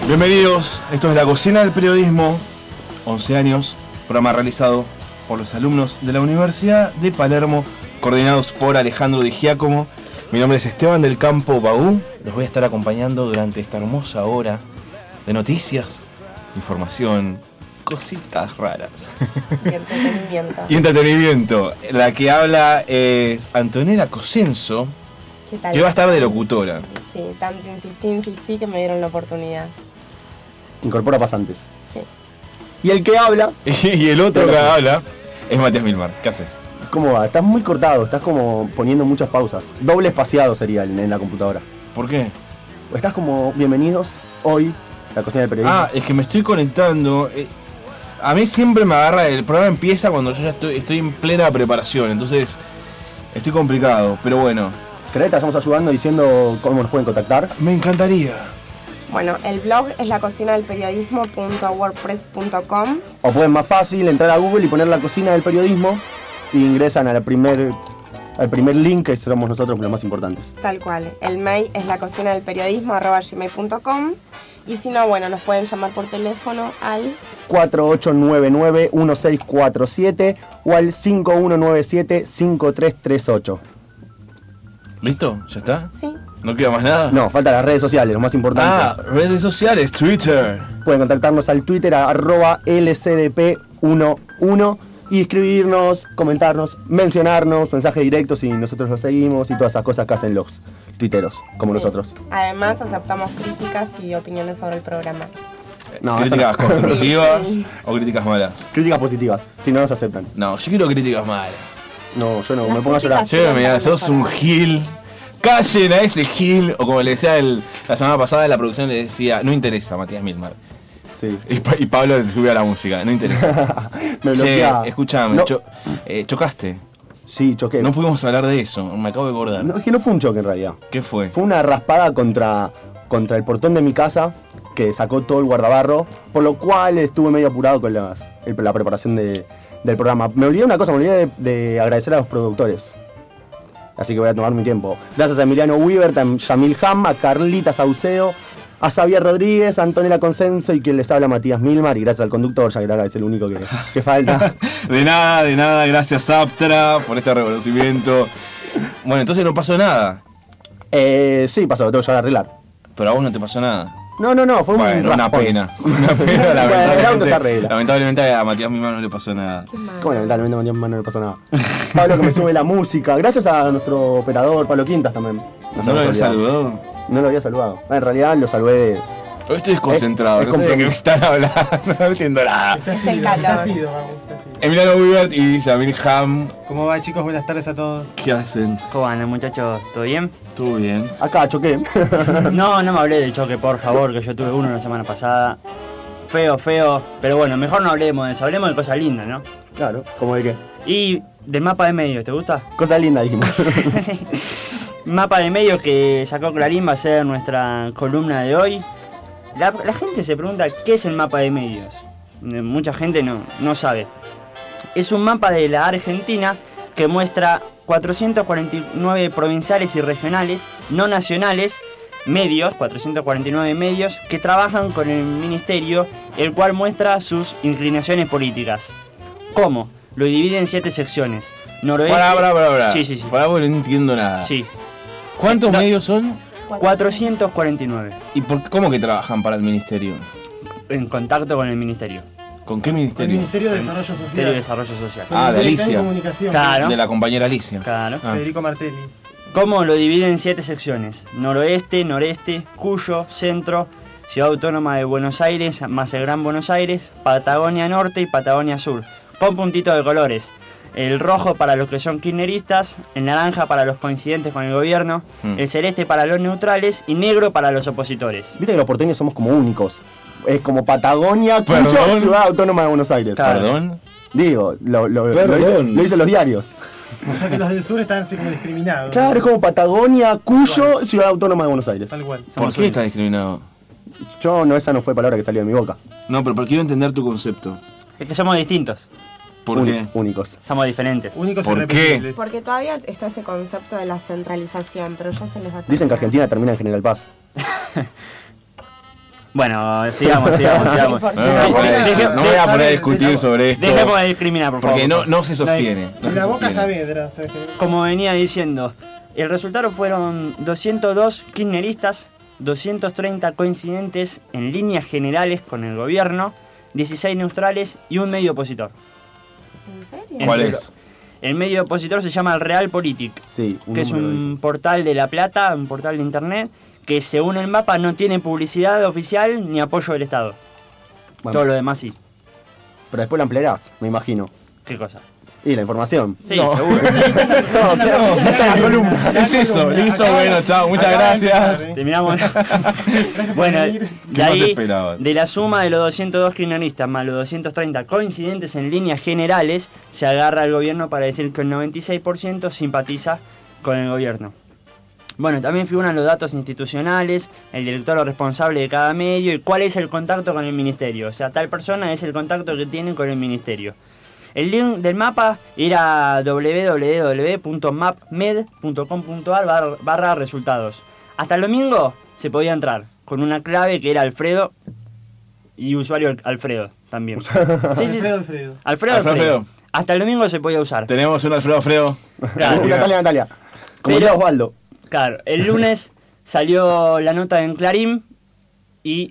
Bienvenidos, esto es La Cocina del Periodismo, 11 años, programa realizado por los alumnos de la Universidad de Palermo, coordinados por Alejandro Di Giacomo. Mi nombre es Esteban del Campo Baú, los voy a estar acompañando durante esta hermosa hora de noticias, información, cositas raras. Y entretenimiento. Y entretenimiento. La que habla es Antonella Cosenso, ¿Qué tal? que va a estar de locutora. Sí, tanto insistí que me dieron la oportunidad. Incorpora pasantes. Sí. Y el que habla, Y el otro que habla es Matías Milmar. ¿Qué haces? ¿cómo va? Estás muy cortado, estás como poniendo muchas pausas. Doble espaciado sería en la computadora. ¿Por qué? Estás como, bienvenidos hoy, La Cocina del Periodismo. Ah, es que me estoy conectando. A mí siempre me agarra, el programa empieza cuando yo ya estoy en plena preparación, entonces estoy complicado, pero bueno. ¿Querés que te vayamos ayudando diciendo cómo nos pueden contactar? Me encantaría. Bueno, el blog es lacocinadelperiodismo.wordpress.com. O pueden más fácil entrar a Google y poner La Cocina del Periodismo y ingresan al primer link, que somos nosotros los más importantes. Tal cual. El mail es lacocinadelperiodismo@gmail.com. Y si no, bueno, nos pueden llamar por teléfono al 4899-1647 o al 5197-5338. ¿Listo? ¿Ya está? Sí. ¿No queda más nada? No, faltan las redes sociales, lo más importante. Ah, redes sociales, Twitter. Pueden contactarnos al Twitter a @lcdp11 y escribirnos, comentarnos, mencionarnos, mensajes directos si nosotros los seguimos y todas esas cosas que hacen los tuiteros, como Sí. nosotros. Además, aceptamos críticas y opiniones sobre el programa. No, ¿Críticas eso no. constructivas Sí. o críticas malas? Críticas positivas, si no nos aceptan. No, yo quiero críticas malas. No, yo no, Las me pongo a llorar. críticas- Che, mira, sos un gil. Callen a ese gil. O como le decía la semana pasada, la producción le decía, no interesa, Matías Milmar. Sí. Y Pablo le subió a la música, no interesa. Me Che, bloquea. escúchame, No. chocaste. Sí, choqué. No pudimos hablar de eso, me acabo de acordar. No, es que no fue un choque en realidad. ¿Qué fue? Fue una raspada contra el portón de mi casa que sacó todo el guardabarro, por lo cual estuve medio apurado con la preparación del programa. Me olvidé una cosa, me olvidé de agradecer a los productores. Así que voy a tomar mi tiempo. Gracias a Emiliano Weaver, a Yamil Ham, a Carlita Saucedo, a Xavier Rodríguez, a Antonella Consenso y quien les habla Matías Milmar. Y gracias al conductor, ya que acá es el único que falta. De nada, gracias Aptra por este reconocimiento. Bueno, entonces no pasó nada. Sí, pasó, lo tengo ya de arreglar. Pero a vos no te pasó nada. No, fue Bueno, un una raspón. pena. Una pena, Bueno, el auto se lamentablemente. arregla. Lamentablemente a Matías Milmar no le pasó nada. Qué mal. ¿Cómo lamentablemente a Matías Milmar no le pasó nada? Pablo que me sube la música. Gracias a nuestro operador, Pablo Quintas también. ¿No lo habías saludado? No lo había saludado. En realidad lo saludé de... Hoy estoy desconcentrado, Es no sé de qué me compromiso. están hablando, no entiendo nada. Es el calor. Emiliano Weaver y Yamil Ham, ¿Cómo va, chicos? Buenas tardes a todos. ¿qué hacen? ¿Cómo andan, muchachos? ¿Todo bien? ¿Todo bien? Acá choqué. No me hablé del choque, por favor, que yo tuve uno la semana pasada. Feo. Pero bueno, mejor no hablemos de eso, hablemos de cosas lindas, ¿no? Claro, ¿cómo de qué? Y del mapa de medios, ¿te gusta? Cosa linda dijimos. Mapa de medios que sacó Clarín va a ser nuestra columna de hoy. La gente se pregunta qué es el mapa de medios. Mucha gente no sabe. Es un mapa de la Argentina que muestra 449 provinciales y regionales, no nacionales, medios, 449 medios, que trabajan con el ministerio, el cual muestra sus inclinaciones políticas. ¿Cómo? Lo divide en 7 secciones. Noroeste... Pará. Sí. Pará porque no entiendo nada. Sí. ¿Cuántos No. medios son? 449. ¿Y cómo que trabajan para el ministerio? En contacto con el ministerio. ¿Con qué El ministerio? Ministerio de Desarrollo Ministerio de Social. Desarrollo Social. Ah, de Alicia. Comunicación. Claro. De la compañera Alicia. Claro. Ah. Federico Martelli. ¿Cómo lo dividen en 7 secciones? Noroeste, noreste, Cuyo, centro, Ciudad Autónoma de Buenos Aires, más el Gran Buenos Aires, Patagonia Norte y Patagonia Sur. Con puntitos de colores. El rojo para los que son kirchneristas, el naranja para los coincidentes con el gobierno, el celeste para los neutrales y negro para los opositores. Viste que los porteños somos como únicos. Es como Patagonia, Cuyo, ¿Perdón? Ciudad Autónoma de Buenos Aires. Claro. ¿Perdón? Digo, lo Perdón. dicen los diarios. O sea que los del sur están así como discriminados. Claro, es como Patagonia, Cuyo, Ciudad Autónoma de Buenos Aires. Tal cual. ¿Por Somos qué únicos. está discriminado? Esa no fue palabra que salió de mi boca. No, pero quiero entender tu concepto. Es que somos distintos, ¿Por qué? Únicos. somos diferentes. Únicos ¿Por y irrepetibles. Porque todavía está ese concepto de la centralización, pero ya se les va a Dicen que terminar. Argentina termina en General Paz. Bueno, sigamos. No No me voy a poner a discutir sobre esto. Dejemos de discriminar, por favor. Porque no se sostiene. No En se la boca sostiene. Saavedra, ¿sabes? Como venía diciendo, el resultado fueron 202 kirchneristas, 230 coincidentes en líneas generales con el gobierno, 16 neutrales y un medio opositor. ¿En serio? ¿Cuál es? El medio opositor se llama Realpolitik, Sí, que es número de un portal de La Plata, un portal de internet, que según el mapa no tiene publicidad oficial ni apoyo del Estado. Bueno, Todo lo demás sí. pero después la ampliarás, me imagino. ¿Qué cosa? Y la información. Sí, No. seguro. No, esa es la columna. Es eso, listo, bueno, chao, muchas gracias. Terminamos. Gracias por Bueno, venir. de ¿Qué más ahí, esperaban? de la suma de los 202 kirchneristas más los 230 coincidentes en líneas generales, se agarra al gobierno para decir que el 96% simpatiza con el gobierno. Bueno, también figuran los datos institucionales, el director o responsable de cada medio y cuál es el contacto con el ministerio. O sea, tal persona es el contacto que tienen con el ministerio. El link del mapa era www.mapmed.com.ar/resultados. Hasta el domingo se podía entrar con una clave que era Alfredo y usuario Alfredo también. Sí, Alfredo. Alfredo. Hasta el domingo se podía usar. Tenemos un Alfredo. Claro. Natalia. Como Pero- diría Osvaldo. Claro, el lunes salió la nota en Clarín y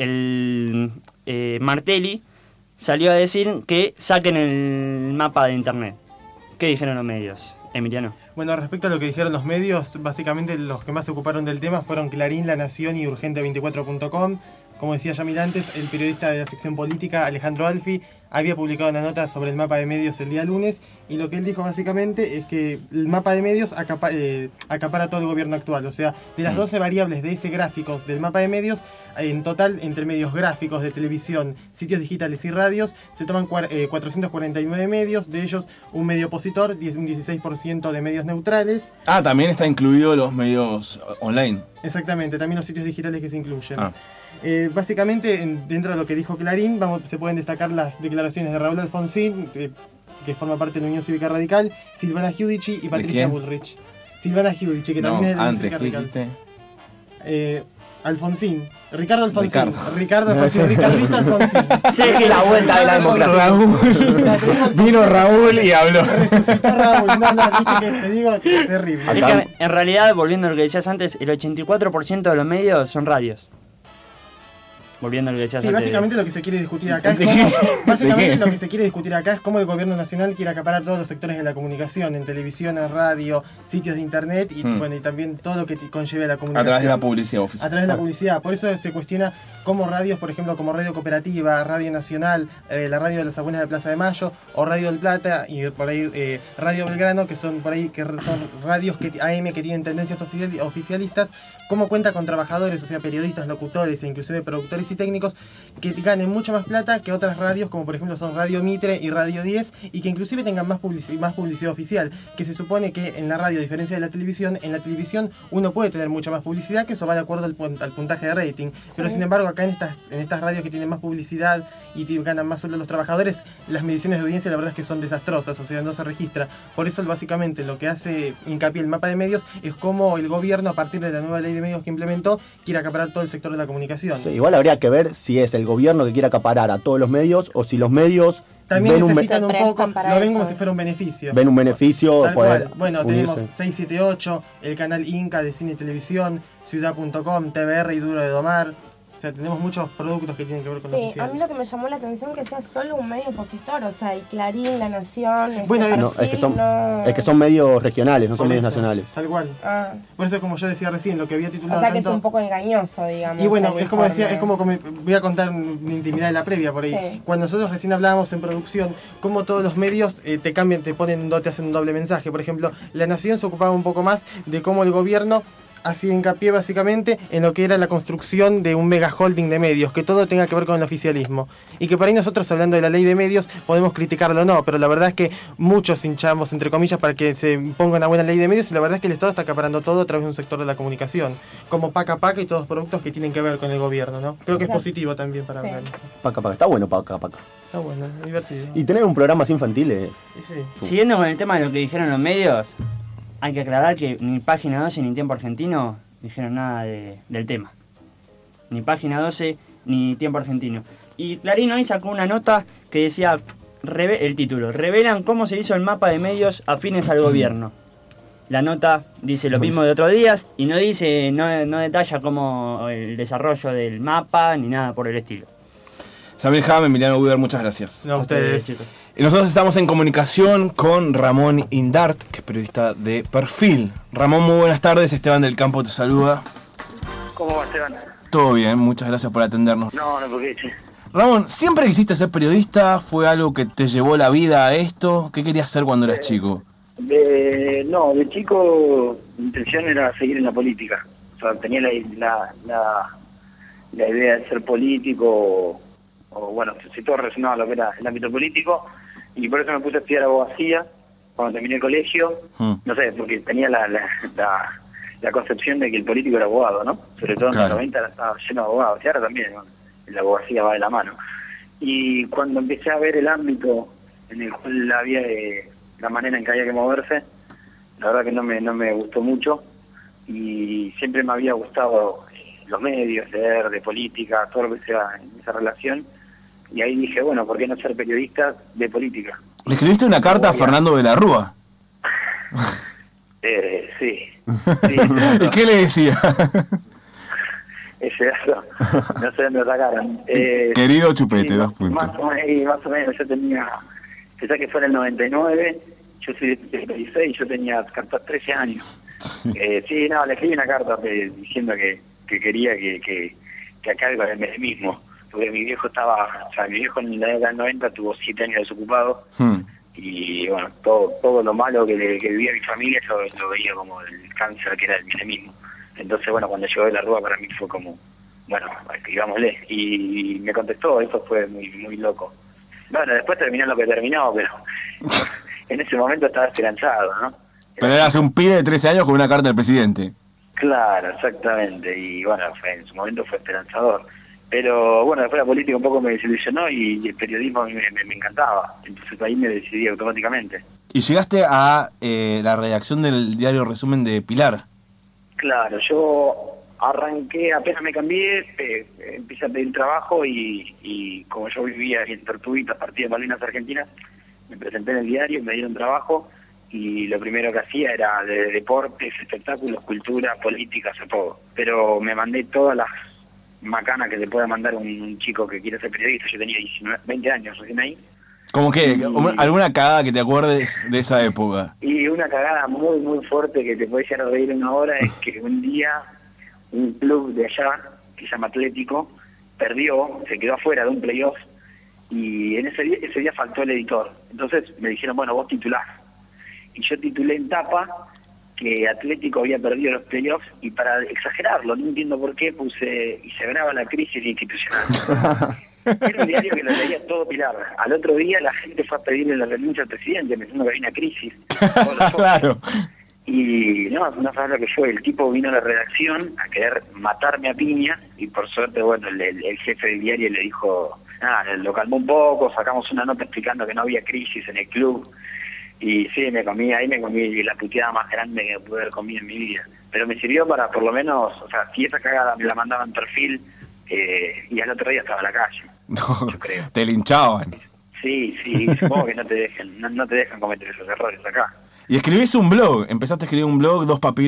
el Martelli salió a decir que saquen el mapa de internet. ¿Qué dijeron los medios, Emiliano? Bueno, respecto a lo que dijeron los medios, básicamente los que más se ocuparon del tema fueron Clarín, La Nación y Urgente24.com. Como decía Yamil antes, el periodista de la sección política, Alejandro Alfi, había publicado una nota sobre el mapa de medios el día lunes y lo que él dijo básicamente es que el mapa de medios acapara todo el gobierno actual. O sea, de las 12 variables de ese gráficos del mapa de medios, en total, entre medios gráficos de televisión, sitios digitales y radios, se toman 449 medios, de ellos un medio opositor, un 16% de medios neutrales. Ah, también está incluido los medios online. Exactamente, también los sitios digitales que se incluyen. Ah. Básicamente, dentro de lo que dijo Clarín, se pueden destacar las declaraciones de Raúl Alfonsín, que forma parte de la Unión Cívica Radical, Silvana Giudici y Patricia quién? Bullrich. Silvana Giudici, que No, también es de la Unión antes, Cívica ¿qué Radical. dijiste? Alfonsín. Ricardo Alfonsín. Ricardo. Ricardo Alfonsín. Ricardito Alfonsín. Sí, es que la vuelta de la democracia. Raúl. Vino Raúl y habló. Resucitó Raúl. No, viste que te digo que es terrible. Es que en realidad, volviendo a lo que decías antes, el 84% de los medios son radios. Volviendo a lo que decías Sí, antes. básicamente lo que se quiere discutir acá es ¿De cómo, qué? básicamente ¿De qué? lo que se quiere discutir acá es cómo el gobierno nacional quiere acaparar todos los sectores de la comunicación, en televisión, en radio, sitios de internet y bueno, y también todo lo que conlleve a la A comunicación. través de la publicidad A oficial. través de la publicidad. Por eso se cuestiona cómo radios, por ejemplo, como Radio Cooperativa, Radio Nacional, la radio de las Abuelas de la Plaza de Mayo, o Radio del Plata y por ahí Radio Belgrano, que son por ahí que son radios AM que tienen tendencias oficialistas, cómo cuenta con trabajadores, o sea, periodistas, locutores e inclusive productores y técnicos que ganen mucho más plata que otras radios, como por ejemplo son Radio Mitre y Radio 10, y que inclusive tengan más publicidad oficial, que se supone que en la radio, a diferencia de la televisión, en la televisión uno puede tener mucha más publicidad, que eso va de acuerdo al puntaje de rating, pero sin embargo acá en estas radios que tienen más publicidad y ganan más sueldo los trabajadores, las mediciones de audiencia la verdad es que son desastrosas, o sea, no se registra. Por eso básicamente lo que hace hincapié el mapa de medios es cómo el gobierno, a partir de la nueva ley de medios que implementó, quiere acaparar todo el sector de la comunicación. Sí, igual habría que ver si es el gobierno que quiere acaparar a todos los medios o si los medios También ven un, necesitan Se un prestan poco, para lo ven eso. como si fuera un beneficio. ven un beneficio Tal poder cual. Bueno, unirse. tenemos 678, el canal Inca de cine y televisión, ciudad.com, TVR y Duro de Domar. O sea, tenemos muchos productos que tienen que ver con lo Sí, a oficial. mí lo que me llamó la atención que sea solo un medio opositor, o sea, y Clarín, La Nación, Bueno, No, Perfil, es que son medios regionales, no son Por medios eso, nacionales. Tal cual. Ah, Por eso, como yo decía recién, lo que había titulado o sea que es tanto- un poco engañoso, digamos. Y bueno, el es como decía, informe. es como voy a contar una intimidad de la previa por ahí. Sí. Cuando nosotros recién hablábamos en producción, como todos los medios te cambian, te hacen un doble mensaje. Por ejemplo, La Nación se ocupaba un poco más de cómo el gobierno hacía hincapié básicamente en lo que era la construcción de un mega holding de medios, que todo tenga que ver con el oficialismo. Y que por ahí nosotros, hablando de la ley de medios, podemos criticarlo o no, pero la verdad es que muchos hinchamos, entre comillas, para que se ponga una buena ley de medios, y la verdad es que el Estado está acaparando todo a través de un sector de la comunicación, como Paca y todos los productos que tienen que ver con el gobierno, ¿no? Creo que es Exacto. positivo también para Sí. hablar de eso. Paca. Está bueno Paca. Está bueno, es divertido. Y tener un programa así infantil Sí. Siguiendo con el tema de lo que dijeron los medios, hay que aclarar que ni Página 12 ni Tiempo Argentino dijeron nada del tema. Ni Página 12 ni Tiempo Argentino. Y Clarín hoy sacó una nota que decía, el título, revelan cómo se hizo el mapa de medios afines al gobierno. La nota dice lo mismo de otros días y no dice, no detalla cómo el desarrollo del mapa ni nada por el estilo. Samir Ham, Emiliano Weaver, muchas gracias. No, ustedes. Y nosotros estamos en comunicación con Ramón Indart, que es periodista de Perfil. Ramón, muy buenas tardes. Esteban del Campo te saluda. ¿Cómo va, Esteban? Todo bien, muchas gracias por atendernos. No, porque che. Ramón, ¿siempre quisiste ser periodista? ¿Fue algo que te llevó la vida a esto? ¿Qué querías hacer cuando eras chico? No, de chico mi intención era seguir en la política. O sea, tenía la idea de ser político, o bueno, si todo relacionado a lo que era el ámbito político, y por eso me puse a estudiar abogacía cuando terminé el colegio. No sé, porque tenía la concepción de que el político era abogado, ¿no? Sobre todo en los 90 estaba lleno de abogados, y ahora también, ¿no? La abogacía va de la mano. Y cuando empecé a ver el ámbito en el cual había la manera en que había que moverse, la verdad que no me gustó mucho, y siempre me había gustado los medios, leer de política, todo lo que sea en esa relación, y ahí dije, bueno, ¿por qué no ser periodista de política? ¿Le escribiste una carta a Fernando de la Rúa? Sí. ¿Y qué le decía? Ese dato, no sé dónde lo sacaron. Querido Chupete, sí, 2 puntos. Más o menos, yo tenía, pensá que fue en el 99, yo soy de 76, yo tenía 13 años. Le escribí una carta diciendo que quería que acabe con el menemismo, porque mi viejo en la década del 90 tuvo 7 años desocupado, y bueno, todo lo malo que vivía mi familia yo lo veía como el cáncer que era el menemismo. Entonces, bueno, cuando llegó de la Rúa para mí fue como, bueno, escribámosle. Y me contestó, eso fue muy muy loco. Bueno, después terminó lo que terminó, pero en ese momento estaba esperanzado, ¿no? Pero eras un pibe de 13 años con una carta del presidente. Claro, exactamente. Y bueno, en su momento fue esperanzador. Pero bueno, después la política un poco me desilusionó y el periodismo a mí me encantaba. Entonces ahí me decidí automáticamente. Y llegaste a la redacción del diario Resumen de Pilar. Claro, yo arranqué, apenas me cambié, empecé a pedir trabajo y como yo vivía en Tortuguitas, partida de Malvinas Argentinas, me presenté en el diario, me dieron trabajo y lo primero que hacía era de deportes, espectáculos, cultura, política, todo. Pero me mandé todas las macanas que te pueda mandar un chico que quiere ser periodista. Yo tenía 20 años recién ahí. ¿Cómo que? ¿Alguna cagada que te acuerdes de esa época? Y una cagada muy, muy fuerte que te puede llegar a reír una hora es que un día un club de allá, que se llama Atlético, perdió, se quedó afuera de un playoff y en ese día faltó el editor. Entonces me dijeron, bueno, vos titulás. Y yo titulé en tapa que Atlético había perdido los playoffs y para exagerarlo, no entiendo por qué, puse y se agrava la crisis institucional. Era un diario que lo leía todo Pilar. Al otro día la gente fue a pedirle la renuncia al presidente pensando que había una crisis. Claro. Y no sabes lo que fue. El tipo vino a la redacción a querer matarme a piña y por suerte, bueno, el jefe del diario le dijo, lo calmó un poco, sacamos una nota explicando que no había crisis en el club. Y sí, ahí me comí la puteada más grande que pude haber comido en mi vida. Pero me sirvió para, por lo menos, o sea, si esa cagada me la mandaban en Perfil, y al otro día estaba en la calle. No, yo creo. Te linchaban. Sí, supongo que no te dejan cometer esos errores acá. Y escribís un blog, empezaste a escribir un blog,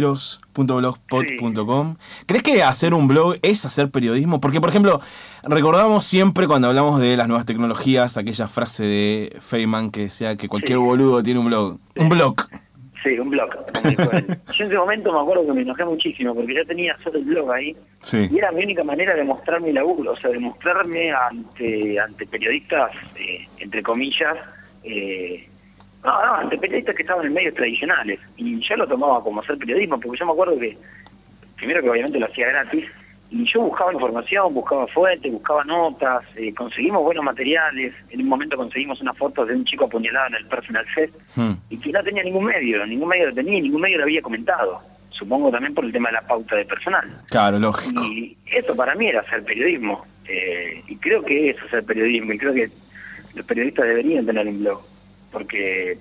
dospapiros.blogspot.com. ¿Crees que hacer un blog es hacer periodismo? Porque, por ejemplo, recordamos siempre cuando hablamos de las nuevas tecnologías, aquella frase de Feynman que decía que cualquier boludo tiene un blog. Un blog. Sí, un blog. Yo en ese momento me acuerdo que me enojé muchísimo porque yo tenía solo el blog ahí. Sí. Y era mi única manera de mostrar mi laburo, o sea, de mostrarme ante periodistas, entre comillas, ante periodistas que estaban en medios tradicionales. Y yo lo tomaba como hacer periodismo, porque yo me acuerdo que, primero que obviamente lo hacía gratis, y yo buscaba información, buscaba fuentes, buscaba notas, conseguimos buenos materiales. En un momento conseguimos una foto de un chico apuñalado en el Personal Fest, y que no tenía ningún medio lo tenía, ningún medio lo había comentado. Supongo también por el tema de la pauta de personal. Claro, lógico. Y eso para mí era hacer periodismo. Y creo que eso es hacer periodismo, y creo que los periodistas deberían tener un blog. Porque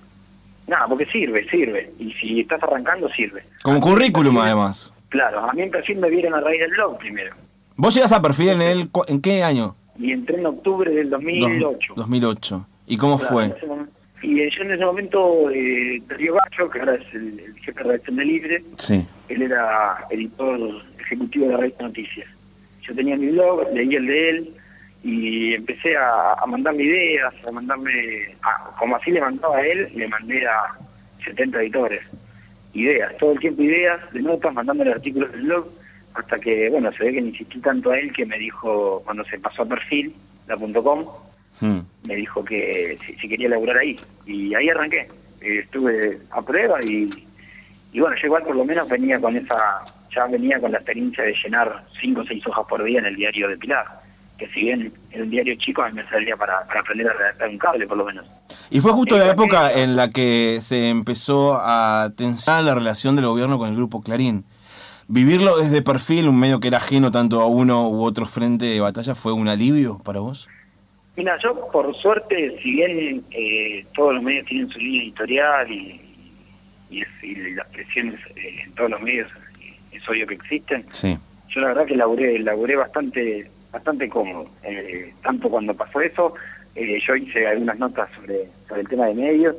sirve. Y si estás arrancando, sirve. Como currículum, además. Claro, a mí en Perfil me vieron a raíz del blog primero. ¿Vos llegás a Perfil en qué año? Y entré en octubre del 2008. 2008. ¿Y cómo fue? Y yo en ese momento, Darío Gallo, que ahora es el jefe de redacción de Libre, Sí. él era editor ejecutivo de la revista Noticias. Yo tenía mi blog, leí el de él, y empecé a mandarme ideas, como así le mandaba a él, le mandé a 70 editores. Ideas, todo el tiempo ideas, de notas, mandándole artículos del blog, hasta que, bueno, se ve que le insistí tanto a él que me dijo, cuando se pasó a Perfil, la.com, me dijo que si quería laburar ahí. Y ahí arranqué. Estuve a prueba y bueno, yo igual por lo menos venía con la experiencia de llenar 5 o 6 hojas por día en el diario de Pilar. Que si bien era un diario chico, a mí me salía para aprender a redactar un cable, por lo menos. Y fue justo la época en la que se empezó a tensar la relación del gobierno con el Grupo Clarín. ¿Vivirlo desde Perfil, un medio que era ajeno tanto a uno u otro frente de batalla, fue un alivio para vos? Mira, yo por suerte, si bien todos los medios tienen su línea editorial y las presiones en todos los medios es obvio que existen, sí. Yo la verdad que laburé bastante cómodo. Tanto cuando pasó eso, yo hice algunas notas sobre el tema de medios,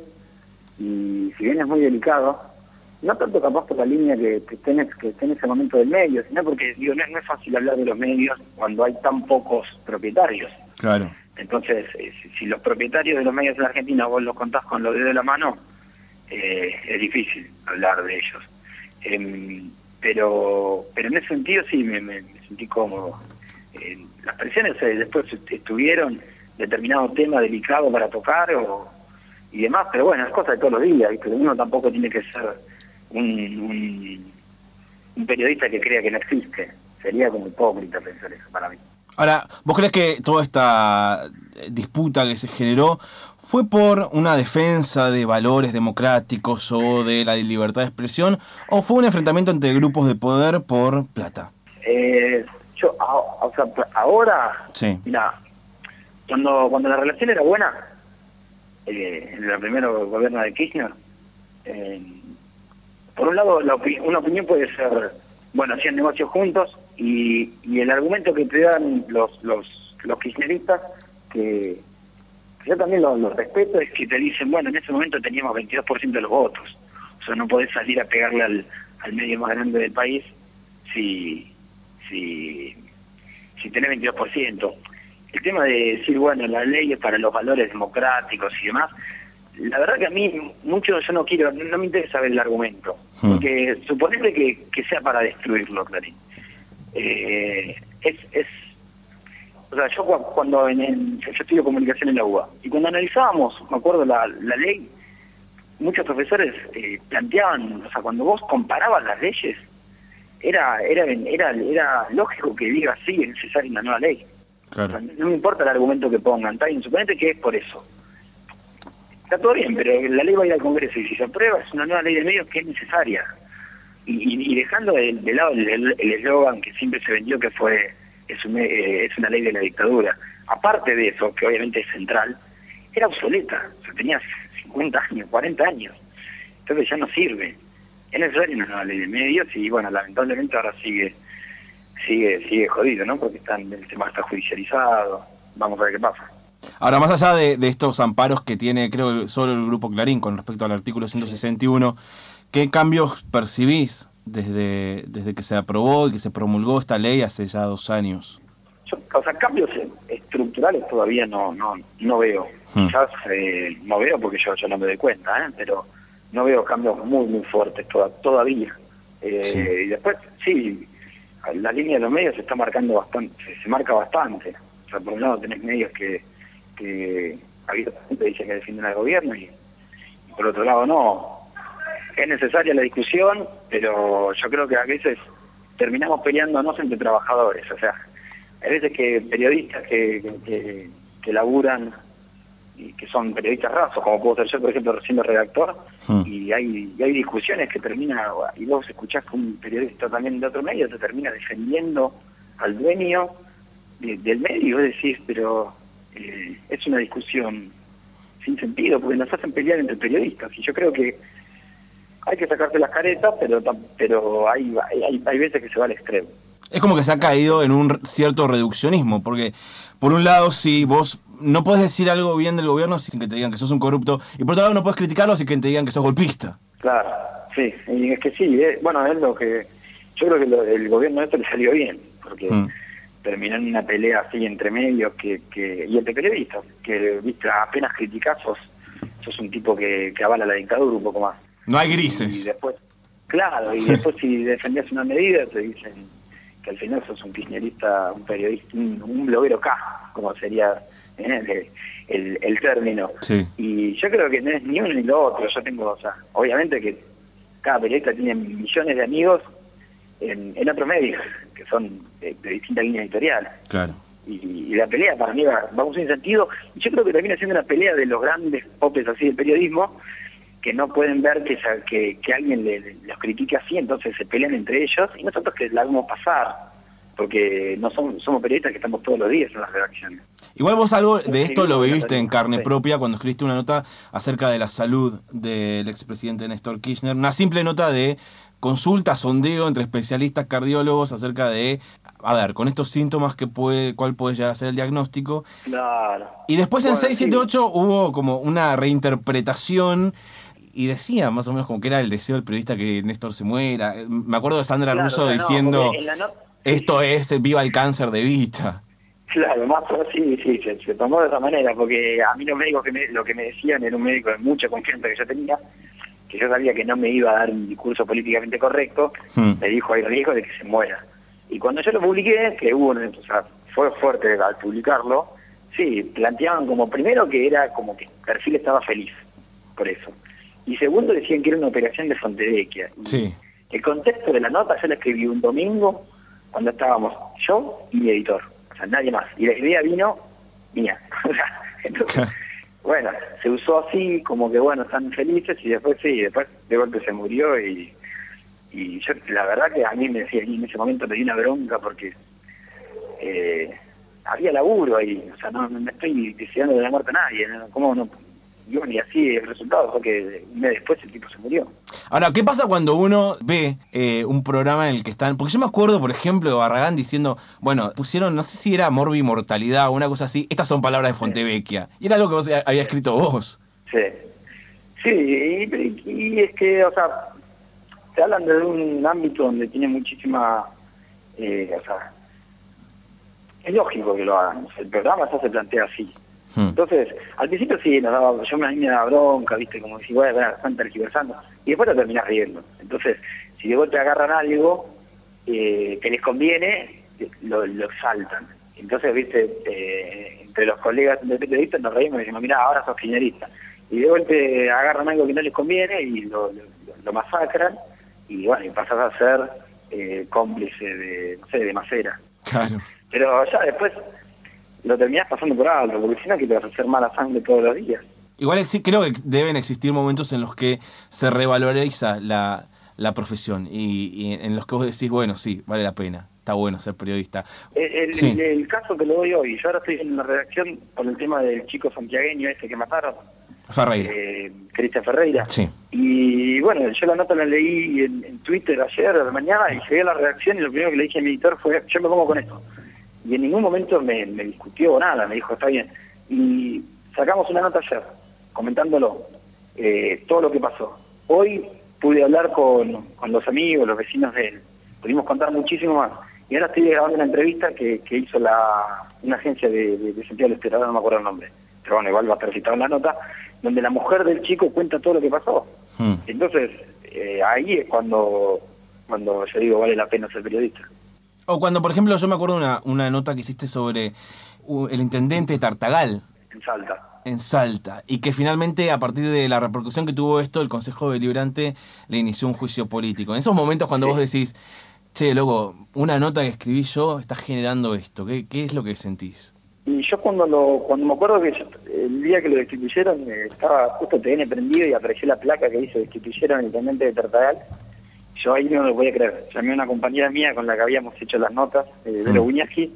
y si bien es muy delicado, no tanto capaz por la línea que esté en ese momento del medio, sino porque digo, no es fácil hablar de los medios cuando hay tan pocos propietarios. Claro. Entonces, si los propietarios de los medios en la Argentina vos los contás con los dedos de la mano, es difícil hablar de ellos. Pero en ese sentido sí me sentí cómodo. Las presiones después estuvieron determinado tema delicado para tocar y demás, pero bueno, es cosa de todos los días, ¿viste? Uno tampoco tiene que ser un periodista que crea que no existe. Sería como hipócrita pensar eso para mí. Ahora, ¿vos crees que toda esta disputa que se generó fue por una defensa de valores democráticos o de la libertad de expresión, o fue un enfrentamiento entre grupos de poder por plata? Ahora, sí. Mira, cuando la relación era buena, en el primero gobierno de Kirchner, por un lado una opinión puede ser, bueno, hacían negocios juntos, y el argumento que te dan los kirchneristas, que yo también los respeto, es que te dicen, bueno, en ese momento teníamos 22% de los votos, o sea, no podés salir a pegarle al medio más grande del país si tenés 22%. El tema de decir, bueno, la ley es para los valores democráticos y demás, la verdad que a mí mucho yo no me interesa ver el argumento, porque suponerle que sea para destruirlo, Clarín. O sea, yo cuando yo estudio comunicación en la UBA, y cuando analizábamos, me acuerdo, la ley, muchos profesores planteaban, o sea, cuando vos comparabas las leyes, era lógico que diga sí, es necesaria una nueva ley. Claro. O sea, no me importa el argumento que pongan, está bien, suponete que es por eso. Está todo bien, pero la ley va a ir al Congreso, y si se aprueba es una nueva ley de medios que es necesaria. Y dejando de lado el eslogan que siempre se vendió, que fue es una ley de la dictadura, aparte de eso, que obviamente es central, era obsoleta. O sea, tenía 50 años, 40 años, entonces ya no sirve. Es necesaria una nueva ley de medios, y bueno, lamentablemente ahora sigue jodido, ¿no? Porque el tema está judicializado. Vamos a ver qué pasa. Ahora, más allá de estos amparos que tiene, creo, solo el Grupo Clarín con respecto al artículo 161, ¿qué cambios percibís desde que se aprobó y que se promulgó esta ley hace ya 2 años? Cambios estructurales todavía no veo. Quizás no veo porque yo no me doy cuenta, pero no veo cambios muy, muy fuertes todavía. Sí. Y después, sí, la línea de los medios se está marcando bastante, se marca bastante. O sea, por un lado tenés medios que abiertamente dicen que defienden al gobierno, y por otro lado no. Es necesaria la discusión, pero yo creo que a veces terminamos peleándonos entre trabajadores. O sea, hay veces que periodistas que laburan y que son periodistas rasos, como puedo ser yo, por ejemplo, siendo redactor, y hay discusiones que terminan, y vos escuchás que un periodista también de otro medio te termina defendiendo al dueño del medio, y vos decís, pero es una discusión sin sentido, porque nos hacen pelear entre periodistas, y yo creo que hay que sacarse las caretas, pero hay veces que se va al extremo. Es como que se ha caído en un cierto reduccionismo, porque por un lado, si vos no podés decir algo bien del gobierno sin que te digan que sos un corrupto, y por otro lado no podés criticarlo sin que te digan que sos golpista. Claro, sí, y es que sí, bueno, es lo que yo creo que el gobierno este le salió bien, porque terminó en una pelea así entre medios y entre periodistas, que viste, apenas criticás sos un tipo que avala la dictadura un poco más. No hay grises. Y después, claro, y después si defendías una medida te dicen que al final sos un kirchnerista, un periodista, un bloguero K, como sería el término. Sí. Y yo creo que no es ni uno ni lo otro. Yo tengo, o sea, obviamente que cada periodista tiene millones de amigos en otros medios, que son de distintas líneas editoriales. Claro. Y la pelea para mí va sin sentido. Y yo creo que termina siendo una pelea de los grandes popes así del periodismo, que no pueden ver que alguien los critique así, entonces se pelean entre ellos, y nosotros que la vamos pasar, porque no somos periodistas que estamos todos los días en las redacciones. Igual vos algo de esto lo viviste en carne propia cuando escribiste una nota acerca de la salud del expresidente Néstor Kirchner, una simple nota de consulta, sondeo entre especialistas cardiólogos acerca de, a ver, con estos síntomas cuál puede llegar a ser el diagnóstico. Claro. Y después en Bueno, 678 hubo como una reinterpretación y decía más o menos como que era el deseo del periodista que Néstor se muera. Me acuerdo de Sandra Russo diciendo, esto es viva el cáncer de Vita. Claro, más sí, se tomó de esa manera, porque a mí los médicos lo que me decían era un médico de mucha confianza que yo tenía, que yo sabía que no me iba a dar un discurso políticamente correcto, me dijo hay riesgo de que se muera. Y cuando yo lo publiqué, que fue fuerte al publicarlo, sí, planteaban como primero que era como que Perfil estaba feliz por eso. Y segundo decían que era una operación de Fontevecchia. Sí. El contexto de la nota yo la escribí un domingo cuando estábamos yo y mi editor, o sea, nadie más. Y la idea vino mía. Entonces, bueno, se usó así, como que bueno, están felices, y después de golpe se murió y yo, la verdad que a mí me decía, en ese momento me dio una bronca porque había laburo ahí, o sea, no estoy deseando de la muerte a nadie, ¿no? ¿Cómo no? Y así el resultado fue que un mes después el tipo se murió. Ahora, ¿qué pasa cuando uno ve un programa en el que están? Porque yo me acuerdo, por ejemplo, de Barragán diciendo, bueno, pusieron, no sé si era morbimortalidad o una cosa así, estas son palabras de Fontevecchia. Y era algo que vos habías escrito vos. Sí, y es que, o sea, te hablan de un ámbito donde tiene muchísima, o sea, es lógico que lo hagan. O sea, el programa ya se plantea así. Entonces, al principio sí, a mí me daba bronca, viste, como decir, bueno, están tergiversando, y después lo terminás riendo. Entonces, si de golpe agarran algo que les conviene, lo saltan. Entonces, viste, entre los colegas de periodistas nos reímos y decimos, mirá, ahora sos kirchnerista. Y de golpe agarran algo que no les conviene y lo masacran, y bueno, y pasás a ser cómplice de Macera. Claro. Pero ya después lo terminás pasando por alto, porque si no que te vas a hacer mala sangre todos los días. Igual sí creo que deben existir momentos en los que se revaloriza la profesión y en los que vos decís, bueno, sí, vale la pena, está bueno ser periodista. El caso que lo doy hoy, yo ahora estoy en una redacción con el tema del chico santiagueño que mataron. Ferreira. Cristian Ferreira. Sí. Y bueno, yo la nota la leí en Twitter ayer a la mañana y llegué a la redacción y lo primero que le dije a mi editor fue, yo me pongo con esto. Y en ningún momento me discutió nada, me dijo, está bien. Y sacamos una nota ayer, comentándolo, todo lo que pasó. Hoy pude hablar con los amigos, los vecinos de él, pudimos contar muchísimo más. Y ahora estoy grabando una entrevista que hizo una agencia de Santiago del Estero, no me acuerdo el nombre, pero bueno, igual va a estar citado en la nota, donde la mujer del chico cuenta todo lo que pasó. Entonces, ahí es cuando yo digo, vale la pena ser periodista. O cuando, por ejemplo, yo me acuerdo una nota que hiciste sobre el intendente de Tartagal. En Salta. Y que finalmente, a partir de la repercusión que tuvo esto, el Consejo Deliberante le inició un juicio político. En esos momentos cuando vos decís, che, loco, una nota que escribí yo está generando esto, ¿qué es lo que sentís? Y yo cuando me acuerdo que el día que lo destituyeron, estaba justo TN prendido y apareció la placa que dice destituyeron al intendente de Tartagal. Yo ahí no lo podía creer. Llamé a una compañera mía con la que habíamos hecho las notas, Vero Buñaski,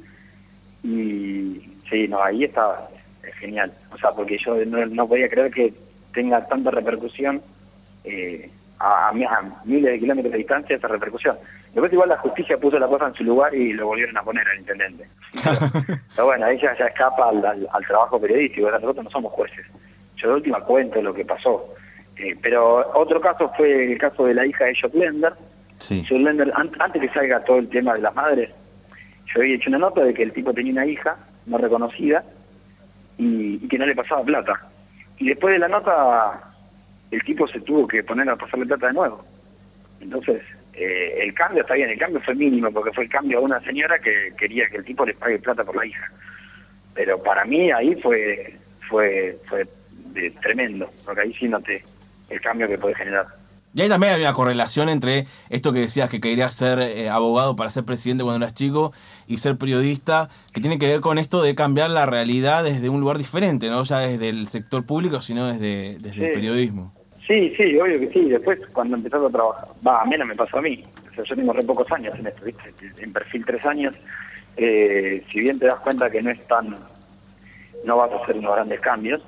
y sí, no, ahí estaba genial. O sea, porque yo no podía creer que tenga tanta repercusión a miles de kilómetros de distancia esa repercusión. Después igual la justicia puso la cosa en su lugar y lo volvieron a poner al intendente. Pero bueno, ahí ya escapa al trabajo periodístico. Nosotros no somos jueces. Yo de última cuento lo que pasó. Pero otro caso fue el caso de la hija de Jock Lender. Sí. Jock Lender, antes que salga todo el tema de las madres, yo había hecho una nota de que el tipo tenía una hija no reconocida y que no le pasaba plata. Y después de la nota, el tipo se tuvo que poner a pasarle plata de nuevo. Entonces, el cambio está bien, el cambio fue mínimo, porque fue el cambio a una señora que quería que el tipo le pague plata por la hija. Pero para mí ahí fue tremendo, porque ahí sí noté el cambio que puede generar. Y ahí también hay una correlación entre esto que decías que querías ser abogado para ser presidente cuando eras chico y ser periodista, que tiene que ver con esto de cambiar la realidad desde un lugar diferente, no ya desde el sector público, sino desde el periodismo. Sí, obvio que sí. Después, cuando empezás a trabajar, a mí no me pasó a mí. O sea, yo tengo re pocos años en esto, ¿viste? En perfil 3 años. Si bien te das cuenta que no vas a hacer unos grandes cambios,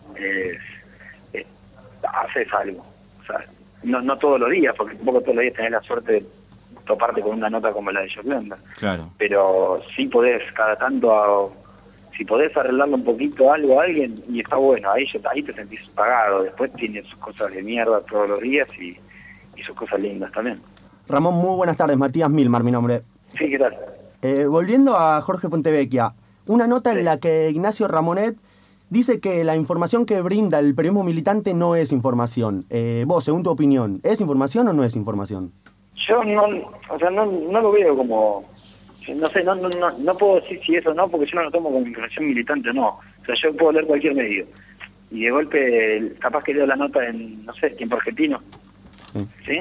haces algo. O sea, no todos los días, porque tampoco todos los días tenés la suerte de toparte con una nota como la de Jock Lender. Claro. Pero sí podés, cada tanto, si podés arreglarle un poquito algo a alguien, y está bueno, ahí te sentís pagado. Después tiene sus cosas de mierda todos los días y sus cosas lindas también. Ramón, muy buenas tardes. Matías Milmar, mi nombre. Sí, ¿qué tal? Volviendo a Jorge Fontevecchia, una nota Sí. en la que Ignacio Ramonet dice que la información que brinda el periodismo militante no es información. Vos, según tu opinión, ¿es información o no es información? Yo no lo veo como, no sé, no puedo decir si eso o no, porque yo no lo tomo como información militante o no. O sea, yo puedo leer cualquier medio y de golpe capaz que leo la nota en, no sé, Tiempo Argentino, ¿sí?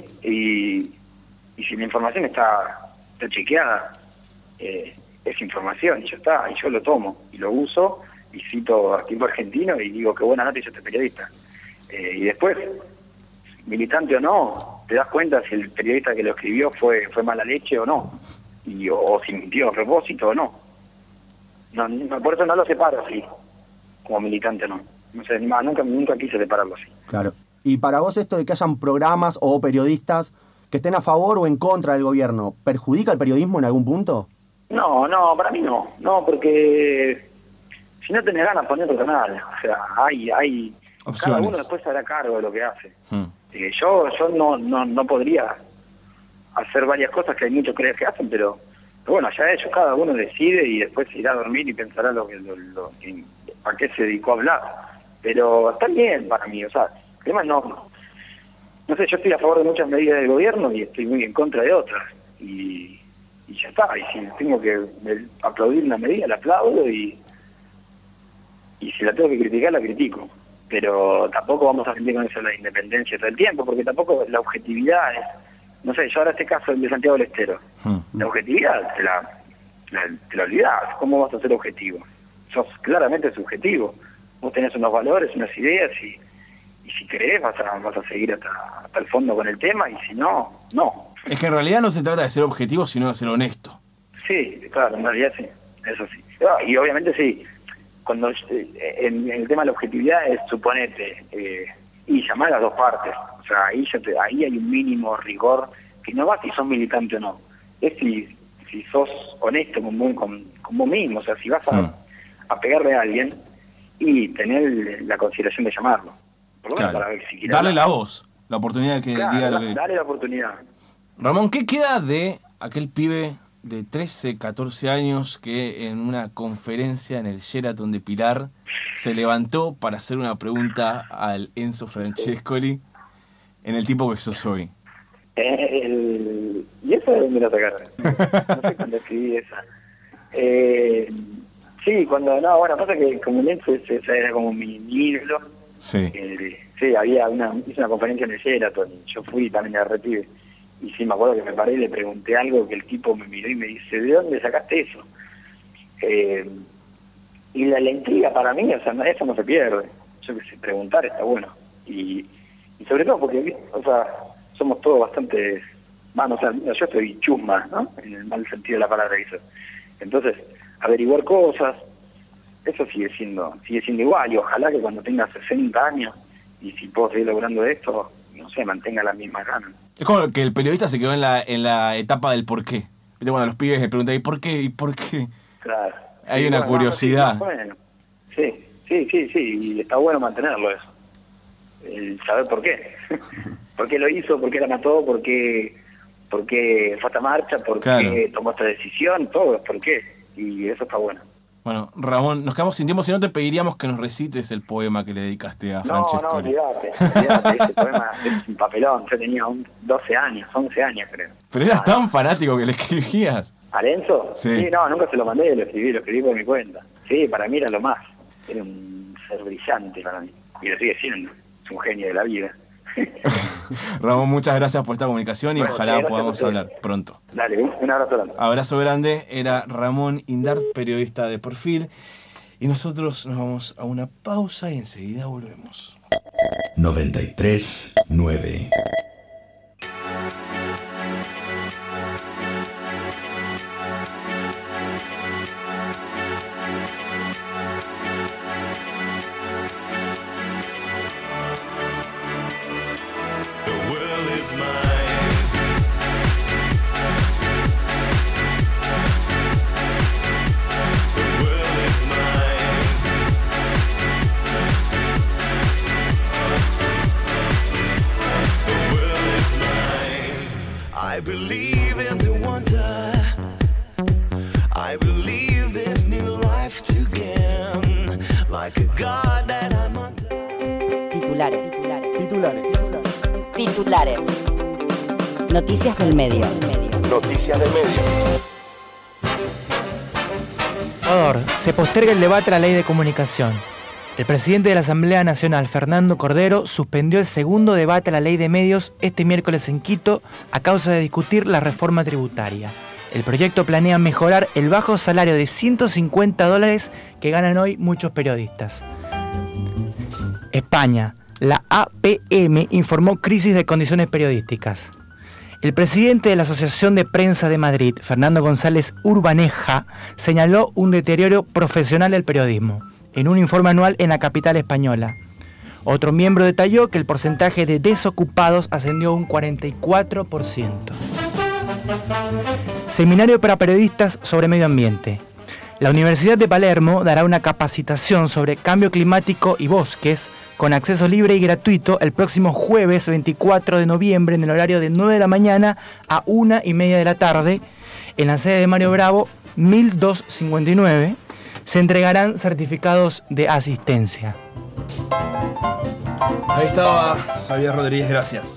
Y si la información está chequeada, es información y ya está, y yo lo tomo y lo uso y cito a Tiempo Argentino y digo que buena nota y yo soy periodista. Y después, militante o no, te das cuenta si el periodista que lo escribió fue mala leche o no, o si mintió a propósito o no. No, por eso no lo separo así, como militante no. No sé, nunca quise separarlo así. Claro. ¿Y para vos esto de que hayan programas o periodistas que estén a favor o en contra del gobierno, perjudica el periodismo en algún punto? No, para mí no. No, porque si no tenés ganas, poné otro canal. O sea, hay opciones. Cada uno después se hará cargo de lo que hace. Yo no podría hacer varias cosas que hay muchos que hacen, pero bueno, ya ellos, cada uno decide y después se irá a dormir y pensará a qué se dedicó a hablar. Pero está bien para mí, o sea, el tema no sé, yo estoy a favor de muchas medidas del gobierno y estoy muy en contra de otras. Y ya está, y si tengo que aplaudir una medida, la aplaudo y si la tengo que criticar, la critico. Pero tampoco vamos a sentir con eso la independencia todo el tiempo, porque tampoco la objetividad es, no sé, yo ahora este caso de Santiago del Estero, la objetividad te la olvidás. ¿Cómo vas a ser objetivo? Sos claramente subjetivo. Vos tenés unos valores, unas ideas y si querés vas a seguir hasta el fondo con el tema, y si no, no. Es que en realidad no se trata de ser objetivo, sino de ser honesto. Sí, claro, en realidad sí, eso sí. Y obviamente sí, cuando en el tema de la objetividad es, suponete, y llamar a las dos partes. O sea, ahí hay un mínimo rigor, que no va si sos militante o no. Es si sos honesto con vos mismo, o sea, si vas a pegarle a alguien y tener la consideración de llamarlo. Por lo menos Claro. para ver si quiere Darle hablar. la voz, la oportunidad de que diga lo que... Dale la oportunidad. Ramón, ¿qué queda de aquel pibe de 13, 14 años que en una conferencia en el Sheraton de Pilar se levantó para hacer una pregunta al Enzo Francescoli en el tipo que sos hoy? ¿Y eso de dónde lo sacaron? No sé cuándo escribí esa. Sí, pasa que como Enzo ese era como mi ídolo. Sí. Sí, hice una conferencia en el Sheraton y yo fui también a Repibe. Y sí, me acuerdo que me paré y le pregunté algo que el tipo me miró y me dice, ¿de dónde sacaste eso? Y la intriga para mí, o sea, eso no se pierde. Yo que sé, preguntar está bueno. Y sobre todo porque, o sea, somos todos bastante... o sea, yo estoy chusma, ¿no? En el mal sentido de la palabra que hizo. Entonces, averiguar cosas, eso sigue siendo igual. Y ojalá que cuando tenga 60 años y si puedo seguir logrando esto, no sé, mantenga la misma gana. Es como que el periodista se quedó en la etapa del por qué. ¿Viste? Cuando los pibes le preguntan, ¿y por qué? ¿Y por qué? Claro. Hay una curiosidad. Bueno, sí, y está bueno mantenerlo eso. El saber por qué. ¿Por qué lo hizo? ¿Por qué la mató? ¿Por qué fue a esta marcha? ¿Por qué tomó esta decisión? Todo es por qué. Y eso está bueno. Bueno, Ramón, nos quedamos sin tiempo, si no te pediríamos que nos recites el poema que le dedicaste a Francesco. No, olvídate, ese poema es un papelón. Yo tenía 12 años, 11 años creo. Pero eras tan fanático que le escribías. ¿A Lenzo? Sí. No, nunca se lo mandé, lo escribí por mi cuenta. Sí, para mí era lo más. Era un ser brillante para mí. Y lo sigue siendo. Es un genio de la vida. Ramón, muchas gracias por esta comunicación y Bueno, ojalá podamos hablar pronto. Dale, un abrazo grande. Abrazo grande, era Ramón Indart, periodista de Perfil. Y nosotros nos vamos a una pausa y enseguida volvemos. 93.9 I believe in the wonder. I believe there's new life to gain. Like a God that I'm under. Titulares. Noticias del medio. Noticias del medio. Ecuador, se posterga el debate a la ley de comunicación. El presidente de la Asamblea Nacional, Fernando Cordero, suspendió el segundo debate a la ley de medios este miércoles en Quito a causa de discutir la reforma tributaria. El proyecto planea mejorar el bajo salario de $150 que ganan hoy muchos periodistas. España. La APM informó crisis de condiciones periodísticas. El presidente de la Asociación de Prensa de Madrid, Fernando González Urbaneja, señaló un deterioro profesional del periodismo en un informe anual en la capital española. Otro miembro detalló que el porcentaje de desocupados ascendió a un 44%. Seminario para periodistas sobre medio ambiente. La Universidad de Palermo dará una capacitación sobre cambio climático y bosques con acceso libre y gratuito el próximo jueves 24 de noviembre en el horario de 9 de la mañana a 1:30 de la tarde en la sede de Mario Bravo 1259. Se entregarán certificados de asistencia. Ahí estaba Xavier Rodríguez, gracias.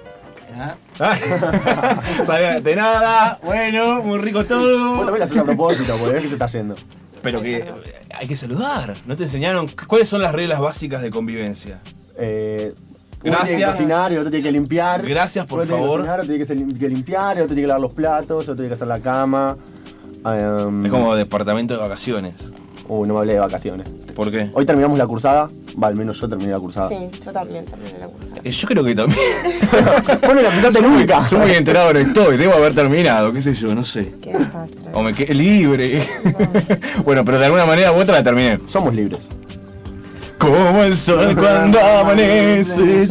Xavier, de nada, bueno, muy rico todo. Vos también lo haces a propósito, porque ves que se está yendo. Pero que hay que saludar. ¿No te enseñaron cuáles son las reglas básicas de convivencia? Uno Gracias. tiene que cocinar y el otro tiene que limpiar. Gracias, por Uno tiene que favor. cocinar, otro tiene que limpiar, el otro tiene que lavar los platos, el otro tiene que hacer la cama. Es como departamento de vacaciones. No me hablé de vacaciones. ¿Por qué? Hoy terminamos la cursada. Al menos yo terminé la cursada. Sí, yo también terminé la cursada. Yo creo que también. Vos no la empezaste nunca. Yo muy enterado no estoy, debo haber terminado, qué sé yo, no sé. Qué desastre. O me quedé libre. Bueno, pero de alguna manera u otra la terminé. Somos libres. Como el sol cuando amanece.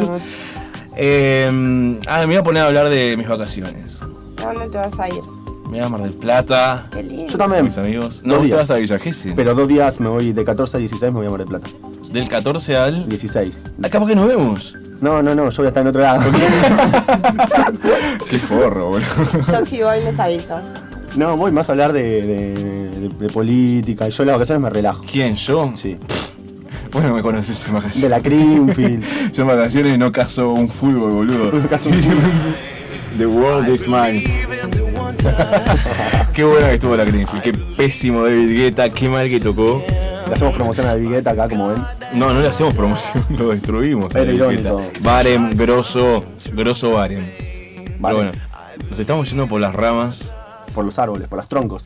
Me voy a poner a hablar de mis vacaciones. ¿A dónde te vas a ir? Me voy a Mar del Plata. Qué lindo. Yo también. Con mis amigos. No, 2 te días. vas a Villa Gesell. Pero 2 días me voy, de 14 a 16 me voy a Mar del Plata. Del 14 al 16. Acá porque nos vemos. No, yo voy a estar en otro lado. Qué forro, boludo. Yo si voy les aviso. No, voy más a hablar de política. Yo en las vacaciones me relajo. ¿Quién? ¿Yo? Sí. Vos no me conoces en vacaciones. De la Greenfield. Yo en vacaciones no caso un fútbol, boludo. No caso un fútbol. The world is mine. Qué buena que estuvo la Greenfield. Qué pésimo David Guetta. Qué mal que tocó. Le hacemos promoción a David Guetta acá, como ven. No le hacemos promoción. Lo destruimos. a Era David irónico. Guetta. Barem, grosso Barem. Vale. Pero bueno, nos estamos yendo por las ramas. Por los árboles, por los troncos.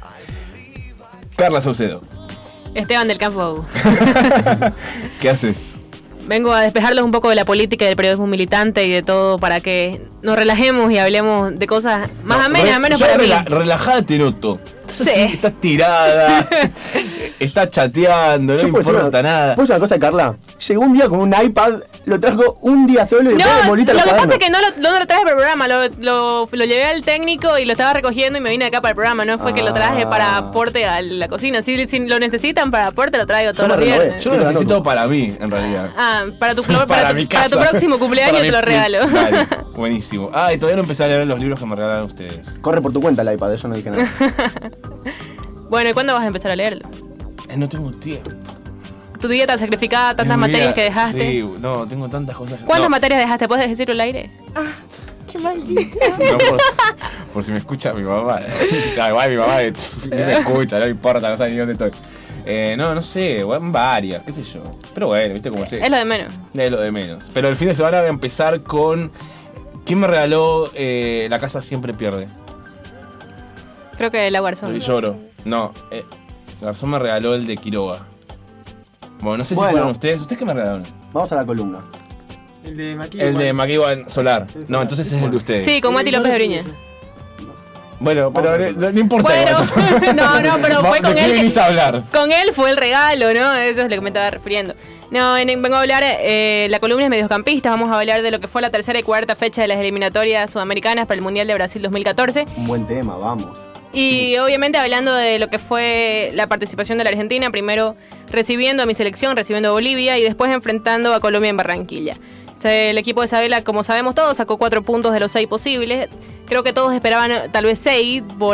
Carla Saucedo, Esteban del Campo. ¿qué haces? Vengo a despejarlos un poco de la política y del periodismo militante y de todo para que nos relajemos y hablemos de cosas más amenas, menos Yo para mí. relajada te noto. Estás así, estás tirada, estás chateando, no Yo puedo importa nada. ¿Puedo decir una cosa, Carla? Llegó un día con un iPad, lo trajo un día solo y después de molita lo los que pasa es cuadernos. que no lo traje para el programa, lo llevé al técnico y lo estaba recogiendo y me vine acá para el programa, no fue que lo traje para aporte a la cocina. Si lo necesitan para aporte, lo traigo todos los viernes. Yo lo necesito para mí, en realidad. Para tu mi casa. para tu próximo cumpleaños Para te mi- lo regalo. Dale, buenísimo. Y todavía no empecé a leer los libros que me regalaron ustedes. Corre por tu cuenta el iPad, yo no dije nada. Bueno, ¿y cuándo vas a empezar a leerlo? No tengo tiempo. Tu dieta sacrificada, tantas En mi materias vida- que dejaste. Sí, no, tengo tantas cosas. ¿Cuántas no, materias dejaste? ¿Puedes decirlo al aire? Qué maldita. No, por si me escucha mi mamá. No, igual mi mamá ni me escucha, no importa, no sabe ni dónde estoy. No sé, varias, qué sé yo. Pero bueno, viste cómo es. Es lo de menos. Es lo de menos. Pero el fin de semana voy a empezar con... ¿Quién me regaló La casa siempre pierde? Creo que la Garzón. Y lloro. No, Garzón me regaló el de Quiroga. Bueno, no sé si Bueno. fueron ustedes. ¿Ustedes qué me regalaron? Vamos a la columna. El de McKeown. El de McEwan Solar. No, entonces es el de ustedes. Sí, con Mati López de Briña. Bueno, pero no importa. Bueno, no, pero fue con ¿De qué él. venís a hablar? Con él fue el regalo, ¿no? Eso es lo que me estaba refiriendo. No, vengo a hablar, la columna es mediocampistas, vamos a hablar de lo que fue la tercera y cuarta fecha de las eliminatorias sudamericanas para el Mundial de Brasil 2014. Un buen tema, vamos. Y obviamente hablando de lo que fue la participación de la Argentina, primero recibiendo a mi selección, recibiendo a Bolivia y después enfrentando a Colombia en Barranquilla. El equipo de Sabela, como sabemos todos, sacó 4 puntos de los 6 posibles. Creo que todos esperaban tal vez 6 por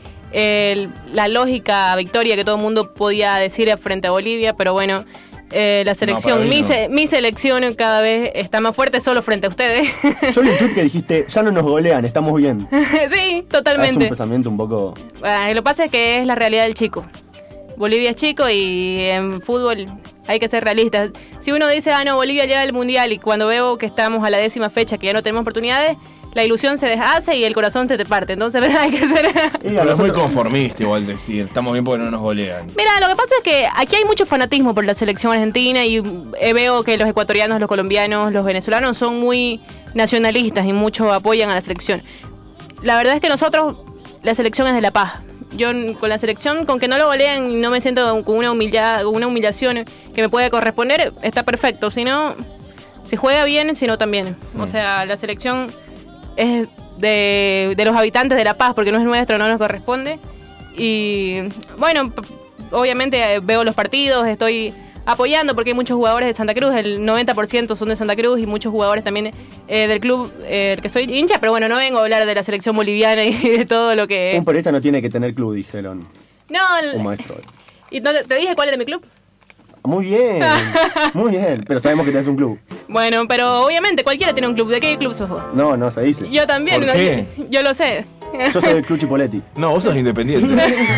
la lógica victoria que todo el mundo podía decir frente a Bolivia, pero bueno, la selección, para mí mi selección cada vez está más fuerte solo frente a ustedes. Yo vi un tweet que dijiste, ya no nos golean, estamos bien. Sí, Es totalmente. un pensamiento un poco... Lo que pasa es que es la realidad del chico. Bolivia es chico y en fútbol hay que ser realistas. Si uno dice, no, Bolivia llega al Mundial y cuando veo que estamos a la 10ª fecha, que ya no tenemos oportunidades, la ilusión se deshace y el corazón se te parte. Entonces, ¿verdad? Hay que ser... Pero es muy conformista igual decir, estamos bien porque no nos golean. Mira, lo que pasa es que aquí hay mucho fanatismo por la selección argentina y veo que los ecuatorianos, los colombianos, los venezolanos son muy nacionalistas y mucho apoyan a la selección. La verdad es que nosotros, la selección es de la paz. Yo con la selección, con que no lo golean y no me siento con una humillación que me puede corresponder, está perfecto. Si no, si juega bien, si no también. O sea, la selección es de los habitantes de La Paz, porque no es nuestro, no nos corresponde. Y bueno, obviamente veo los partidos, estoy apoyando porque hay muchos jugadores de Santa Cruz, el 90% son de Santa Cruz y muchos jugadores también del club que soy hincha, pero bueno, no vengo a hablar de la selección boliviana y de todo lo que... Un periodista no tiene que tener club, dijeron. No, Un maestro. ¿y no te dije cuál era mi club? Muy bien, muy bien. Pero sabemos que tenés un club. Bueno, pero obviamente cualquiera tiene un club. ¿De qué club sos vos? No, no se dice. Yo también. ¿Por ¿no? qué? Yo lo sé. Yo soy del Club Chipoletti. No, vos sos independiente.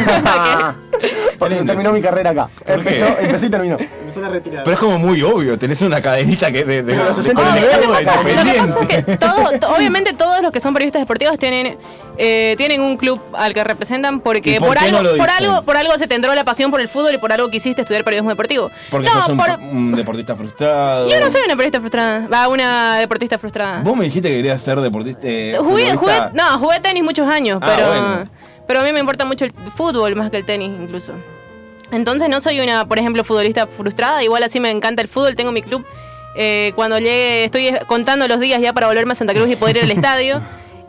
Por eso terminó mi carrera acá. ¿Por qué? Empezó y terminó. Empezó la retirada. Pero es como muy obvio, tenés una cadenita que de los de 80 con el niveles, escudo de Lo que pasa es independiente. que obviamente todos los que son periodistas deportivos tienen un club al que representan porque ¿Y por por qué algo, no lo dicen? por algo se te entró la pasión por el fútbol y por algo quisiste estudiar periodismo deportivo. Porque no, sos un deportista frustrado. yo no soy una periodista frustrada. Una deportista frustrada. Vos me dijiste que querías ser deportista. Jugué tenis muchos años, Bueno. pero a mí me importa mucho el fútbol más que el tenis incluso. Entonces no soy una, por ejemplo, futbolista frustrada. Igual así me encanta el fútbol, tengo mi club. Cuando llegue, estoy contando los días ya para volverme a Santa Cruz y poder ir al estadio.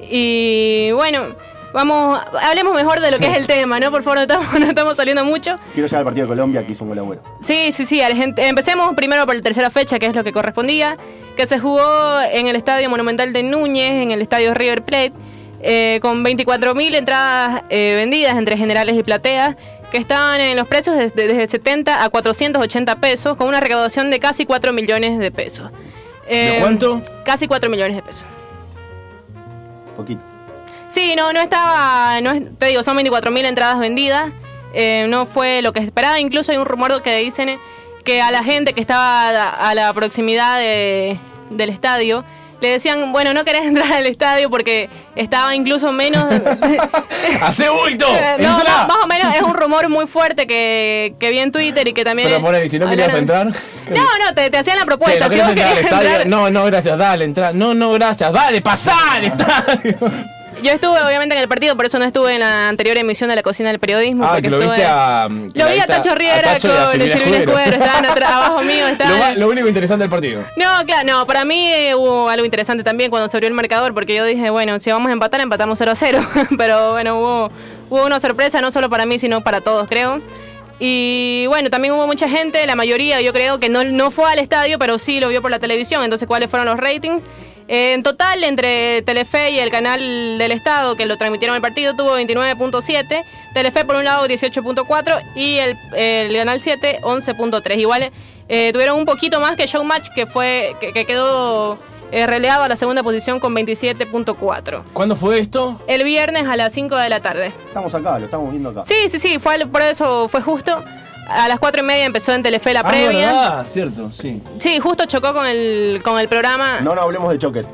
Y bueno, hablemos mejor de lo que es el tema, ¿no? Por favor, no estamos saliendo mucho. Quiero llegar al partido de Colombia, que hizo un gol agüero. Sí, empecemos primero por la tercera fecha, que es lo que correspondía, que se jugó en el Estadio Monumental de Núñez, en el Estadio River Plate, con 24.000 entradas vendidas entre generales y plateas, que estaban en los precios desde 70 a 480 pesos, con una recaudación de casi 4 millones de pesos. ¿De cuánto? Casi 4 millones de pesos. Poquito. Sí, no estaba, te digo, son 24.000 entradas vendidas, no fue lo que esperaba, incluso hay un rumor que dicen que a la gente que estaba a la proximidad del estadio, le decían, bueno, no querés entrar al estadio porque estaba incluso menos... ¡Hace bulto! No, ¡Entrá! más o menos es un rumor muy fuerte que vi en Twitter y que también... Pero ponele, si no querías entrar... No, te hacían la propuesta. Che, ¿no si querés vos entrar al querías estadio? entrar- No, gracias, dale, entra. No, gracias, dale, pasá al estadio. Yo estuve obviamente en el partido, por eso no estuve en la anterior emisión de La Cocina del Periodismo. Ah, porque que lo estuve... viste a... Lo vi a Tacho Riera con Silvina Escudero. Estaban abajo mío. Estaban... Lo único interesante del partido. No, claro, no. Para mí hubo algo interesante también cuando se abrió el marcador, porque yo dije, bueno, si vamos a empatar, empatamos 0-0. Pero bueno, hubo una sorpresa, no solo para mí, sino para todos, creo. Y bueno, también hubo mucha gente, la mayoría yo creo que no fue al estadio, pero sí lo vio por la televisión. Entonces, ¿cuáles fueron los ratings? En total, entre Telefe y el canal del Estado, que lo transmitieron el partido, tuvo 29.7. Telefe, por un lado, 18.4. Y el Canal 7, 11.3. Igual tuvieron un poquito más que Showmatch, que quedó relegado a la segunda posición con 27.4. ¿Cuándo fue esto? El viernes a las 5 de la tarde. Estamos acá, lo estamos viendo acá. Sí, por eso fue justo. A las 4:30 empezó en Telefe la previa. Ah, cierto, sí. Sí, justo chocó con el programa. No hablemos de choques.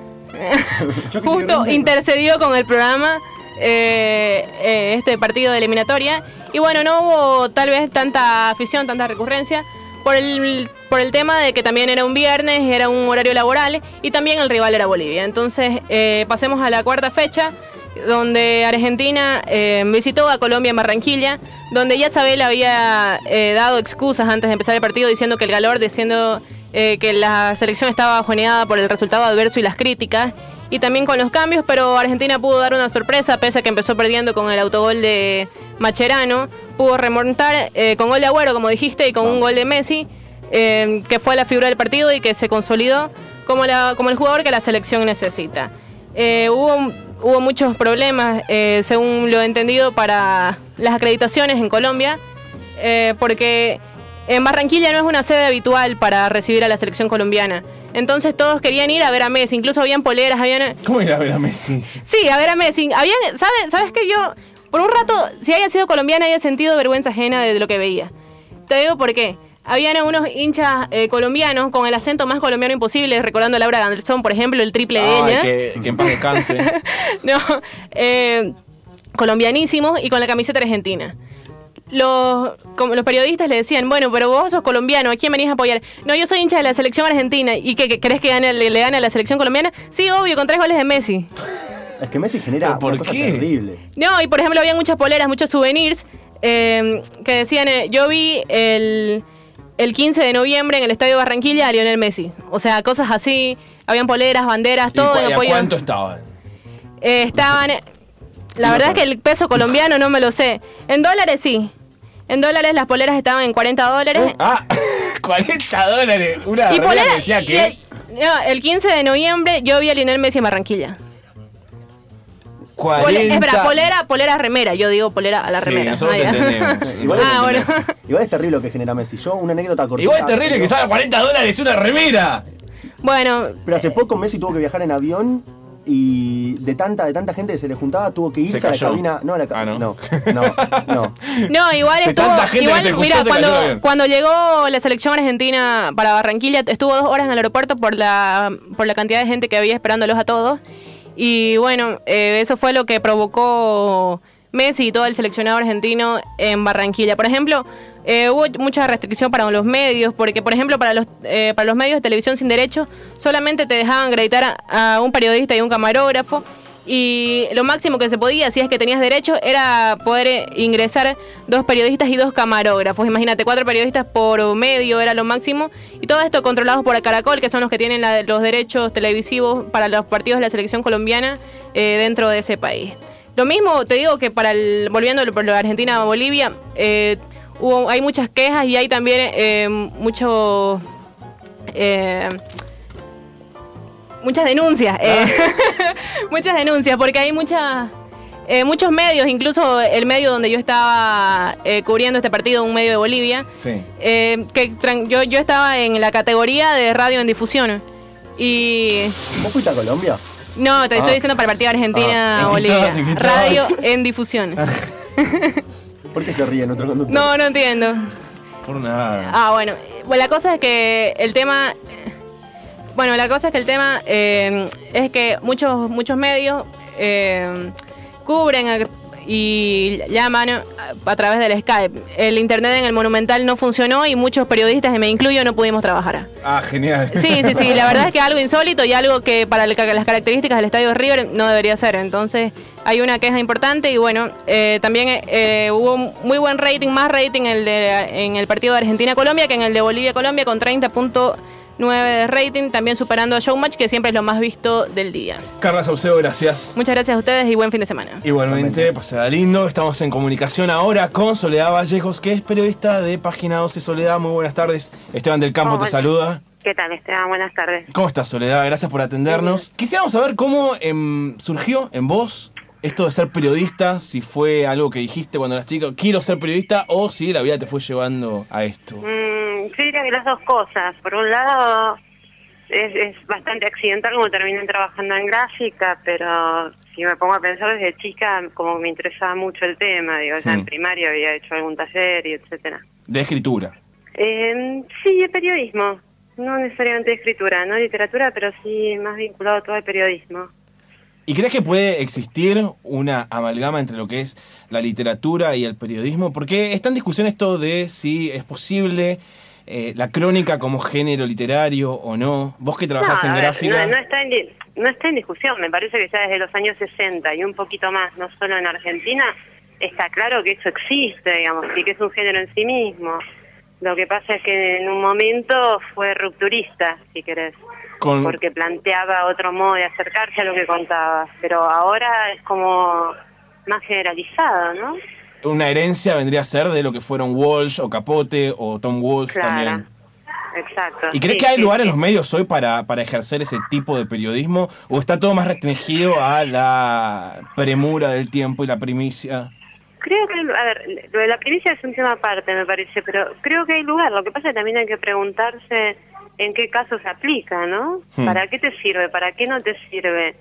Justo intercedió con el programa este partido de eliminatoria. Y bueno, no hubo tal vez tanta afición, tanta recurrencia. Por el tema de que también era un viernes, era un horario laboral y también el rival era Bolivia. Entonces pasemos a la cuarta fecha, donde Argentina visitó a Colombia en Barranquilla, donde ya Isabel había dado excusas antes de empezar el partido, diciendo que el calor, diciendo que la selección estaba bajoneada por el resultado adverso y las críticas, y también con los cambios, pero Argentina pudo dar una sorpresa, pese a que empezó perdiendo con el autogol de Mascherano, pudo remontar con gol de Agüero, como dijiste, y con un gol de Messi, que fue la figura del partido y que se consolidó como el jugador que la selección necesita. Hubo muchos problemas, según lo he entendido, para las acreditaciones en Colombia, porque en Barranquilla no es una sede habitual para recibir a la selección colombiana. Entonces todos querían ir a ver a Messi, incluso habían poleras, ¿Cómo ir a ver a Messi? Sí, a ver a Messi. ¿Sabes que yo, por un rato, si haya sido colombiana, había sentido vergüenza ajena de lo que veía? Te digo por qué. Habían unos hinchas colombianos con el acento más colombiano imposible, recordando a Laura Anderson, por ejemplo, el triple de ella. Que en paz descanse. No, colombianísimos y con la camiseta argentina. Como los periodistas le decían, bueno, pero vos sos colombiano, ¿a quién venís a apoyar? No, yo soy hincha de la selección argentina. ¿Y qué crees que le gane a la selección colombiana? Sí, obvio, con 3 goles de Messi. Es que Messi genera una cosa terrible. No, y por ejemplo había muchas poleras, muchos souvenirs que decían, yo vi el 15 de noviembre en el Estadio Barranquilla a Lionel Messi. O sea, cosas así, habían poleras, banderas, todo en apoyo. ¿Y a cuánto estaban? Estaban, la verdad es que el peso colombiano no me lo sé. En dólares sí. En dólares las poleras estaban en $40. $40. Una y polera que decía que... El 15 de noviembre yo vi a Lionel Messi en Barranquilla. 40. Espera, polera remera. Yo digo polera a la remera. Nosotros te entendemos. Igual es terrible lo que genera Messi. Yo, una anécdota cortita. Igual es terrible que salga $40 una remera. Bueno. Pero hace poco Messi tuvo que viajar en avión y de tanta gente que se le juntaba tuvo que irse a la cabina. No, a la cabina. No. No, igual estuvo. Igual, mira, cuando llegó la selección argentina para Barranquilla, estuvo 2 horas en el aeropuerto por la cantidad de gente que había esperándolos a todos. Y bueno, eso fue lo que provocó Messi y todo el seleccionado argentino en Barranquilla. Por ejemplo, hubo mucha restricción para los medios, porque por ejemplo para los medios de televisión sin derecho solamente te dejaban acreditar a un periodista y un camarógrafo, y lo máximo que se podía, si es que tenías derecho, era poder ingresar 2 periodistas y 2 camarógrafos. Imagínate, 4 periodistas por medio era lo máximo, y todo esto controlados por Caracol, que son los que tienen los derechos televisivos para los partidos de la selección colombiana dentro de ese país. Lo mismo te digo que volviendo por lo de Argentina a Bolivia, hay muchas quejas y hay también muchas denuncias. Muchas denuncias, porque hay muchos medios, incluso el medio donde yo estaba cubriendo este partido, un medio de Bolivia, sí. Yo estaba en la categoría de radio en difusión. Y ¿vos fuiste a Colombia? No, te estoy diciendo para el partido Argentina-Bolivia. Radio en difusión. ¿Por qué se ríe otro conductor? No entiendo. Por nada. Bueno. La cosa es que el tema... es que muchos medios cubren y llaman a través del Skype. El internet en el Monumental no funcionó y muchos periodistas, y me incluyo, no pudimos trabajar. Ah, genial. Sí, la verdad es que algo insólito y algo que para las características del estadio River no debería ser. Entonces hay una queja importante y bueno, también hubo muy buen rating, más rating en el partido de Argentina-Colombia que en el de Bolivia-Colombia, con 30.9 de rating, también superando a Showmatch, que siempre es lo más visto del día. Carla Saucedo, gracias. Muchas gracias a ustedes y buen fin de semana. Igualmente, pasará lindo. Estamos en comunicación ahora con Soledad Vallejos, que es periodista de Página 12. Soledad, muy buenas tardes. Esteban del Campo te saluda. ¿Qué tal, Esteban? Buenas tardes. ¿Cómo estás, Soledad? Gracias por atendernos. Quisiéramos saber cómo surgió en vos esto de ser periodista, si fue algo que dijiste cuando eras chica, quiero ser periodista, o si la vida te fue llevando a esto. Yo diría que las dos cosas. Por un lado, es bastante accidental como terminé trabajando en gráfica, pero si me pongo a pensar desde chica, como me interesaba mucho el tema, digo, ya en primaria había hecho algún taller y etcétera. ¿De escritura? Sí, de periodismo. No necesariamente de escritura, no literatura, pero sí más vinculado todo al periodismo. ¿Y crees que puede existir una amalgama entre lo que es la literatura y el periodismo? Porque está en discusión esto de si es posible la crónica como género literario o no. Vos que trabajás en gráfica... No está en discusión. Me parece que ya desde los años 60 y un poquito más, no solo en Argentina, está claro que eso existe, digamos, y que es un género en sí mismo. Lo que pasa es que en un momento fue rupturista, si querés. Porque planteaba otro modo de acercarse a lo que contabas, pero ahora es como más generalizado, ¿no? Una herencia vendría a ser de lo que fueron Walsh o Capote o Tom Wolfe también. Exacto. ¿Y crees que hay lugar en los medios hoy para ejercer ese tipo de periodismo? ¿O está todo más restringido a la premura del tiempo y la primicia? Creo que, a ver, lo de la primicia es un tema aparte, me parece, pero creo que hay lugar. Lo que pasa es que también hay que preguntarse en qué caso se aplica, ¿no? ¿Para qué te sirve? ¿Para qué no te sirve?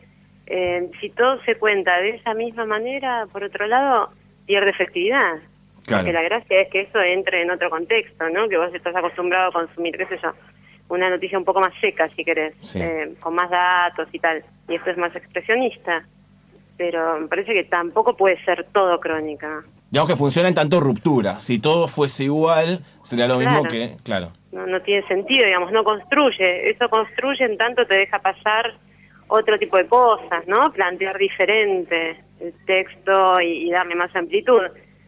Si todo se cuenta de esa misma manera, por otro lado, pierde efectividad. Claro. Porque la gracia es que eso entre en otro contexto, ¿no? Que vos estás acostumbrado a consumir, qué sé yo, una noticia un poco más seca, si querés, con más datos y tal. Y esto es más expresionista. Pero me parece que tampoco puede ser todo crónica. Digamos que funciona en tanto ruptura. Si todo fuese igual, sería lo mismo que... Claro. No tiene sentido, digamos, no construye. Eso construye en tanto te deja pasar otro tipo de cosas, ¿no? Plantear diferente el texto y darle más amplitud.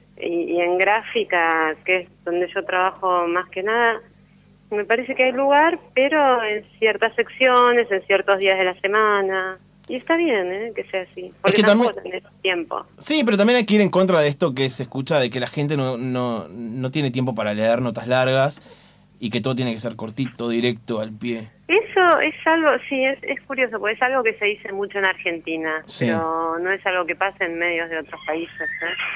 Y en gráfica, que es donde yo trabajo más que nada, me parece que hay lugar, pero en ciertas secciones, en ciertos días de la semana. Y está bien, que sea así. Porque es que tampoco tenés tiempo. Sí, pero también hay que ir en contra de esto que se escucha de que la gente no tiene tiempo para leer notas largas y que todo tiene que ser cortito, directo, al pie. Eso es algo, sí, es curioso, porque es algo que se dice mucho en Argentina, pero no es algo que pasa en medios de otros países.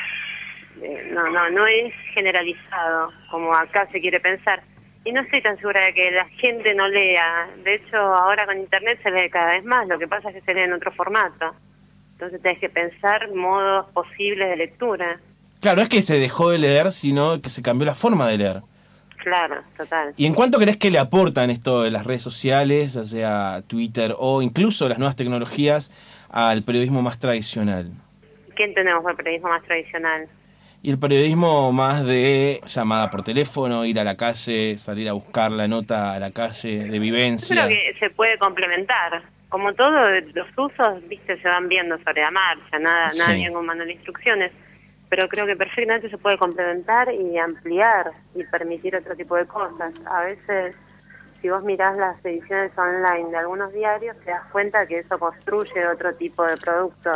No es generalizado, como acá se quiere pensar. Y no estoy tan segura de que la gente no lea. De hecho, ahora con internet se lee cada vez más. Lo que pasa es que se lee en otro formato. Entonces tenés que pensar modos posibles de lectura. Claro, no es que se dejó de leer, sino que se cambió la forma de leer. Claro, total. ¿Y en cuánto crees que le aportan esto de las redes sociales, ya sea Twitter o incluso las nuevas tecnologías, al periodismo más tradicional? ¿Qué entendemos por periodismo más tradicional? Y el periodismo más de llamada por teléfono, ir a la calle, salir a buscar la nota a la calle, de vivencia. Yo creo que se puede complementar. Como todos los usos, viste, se van viendo sobre la marcha, nada bien con manual de instrucciones. Pero creo que perfectamente se puede complementar y ampliar y permitir otro tipo de cosas. A veces, si vos mirás las ediciones online de algunos diarios, te das cuenta que eso construye otro tipo de producto.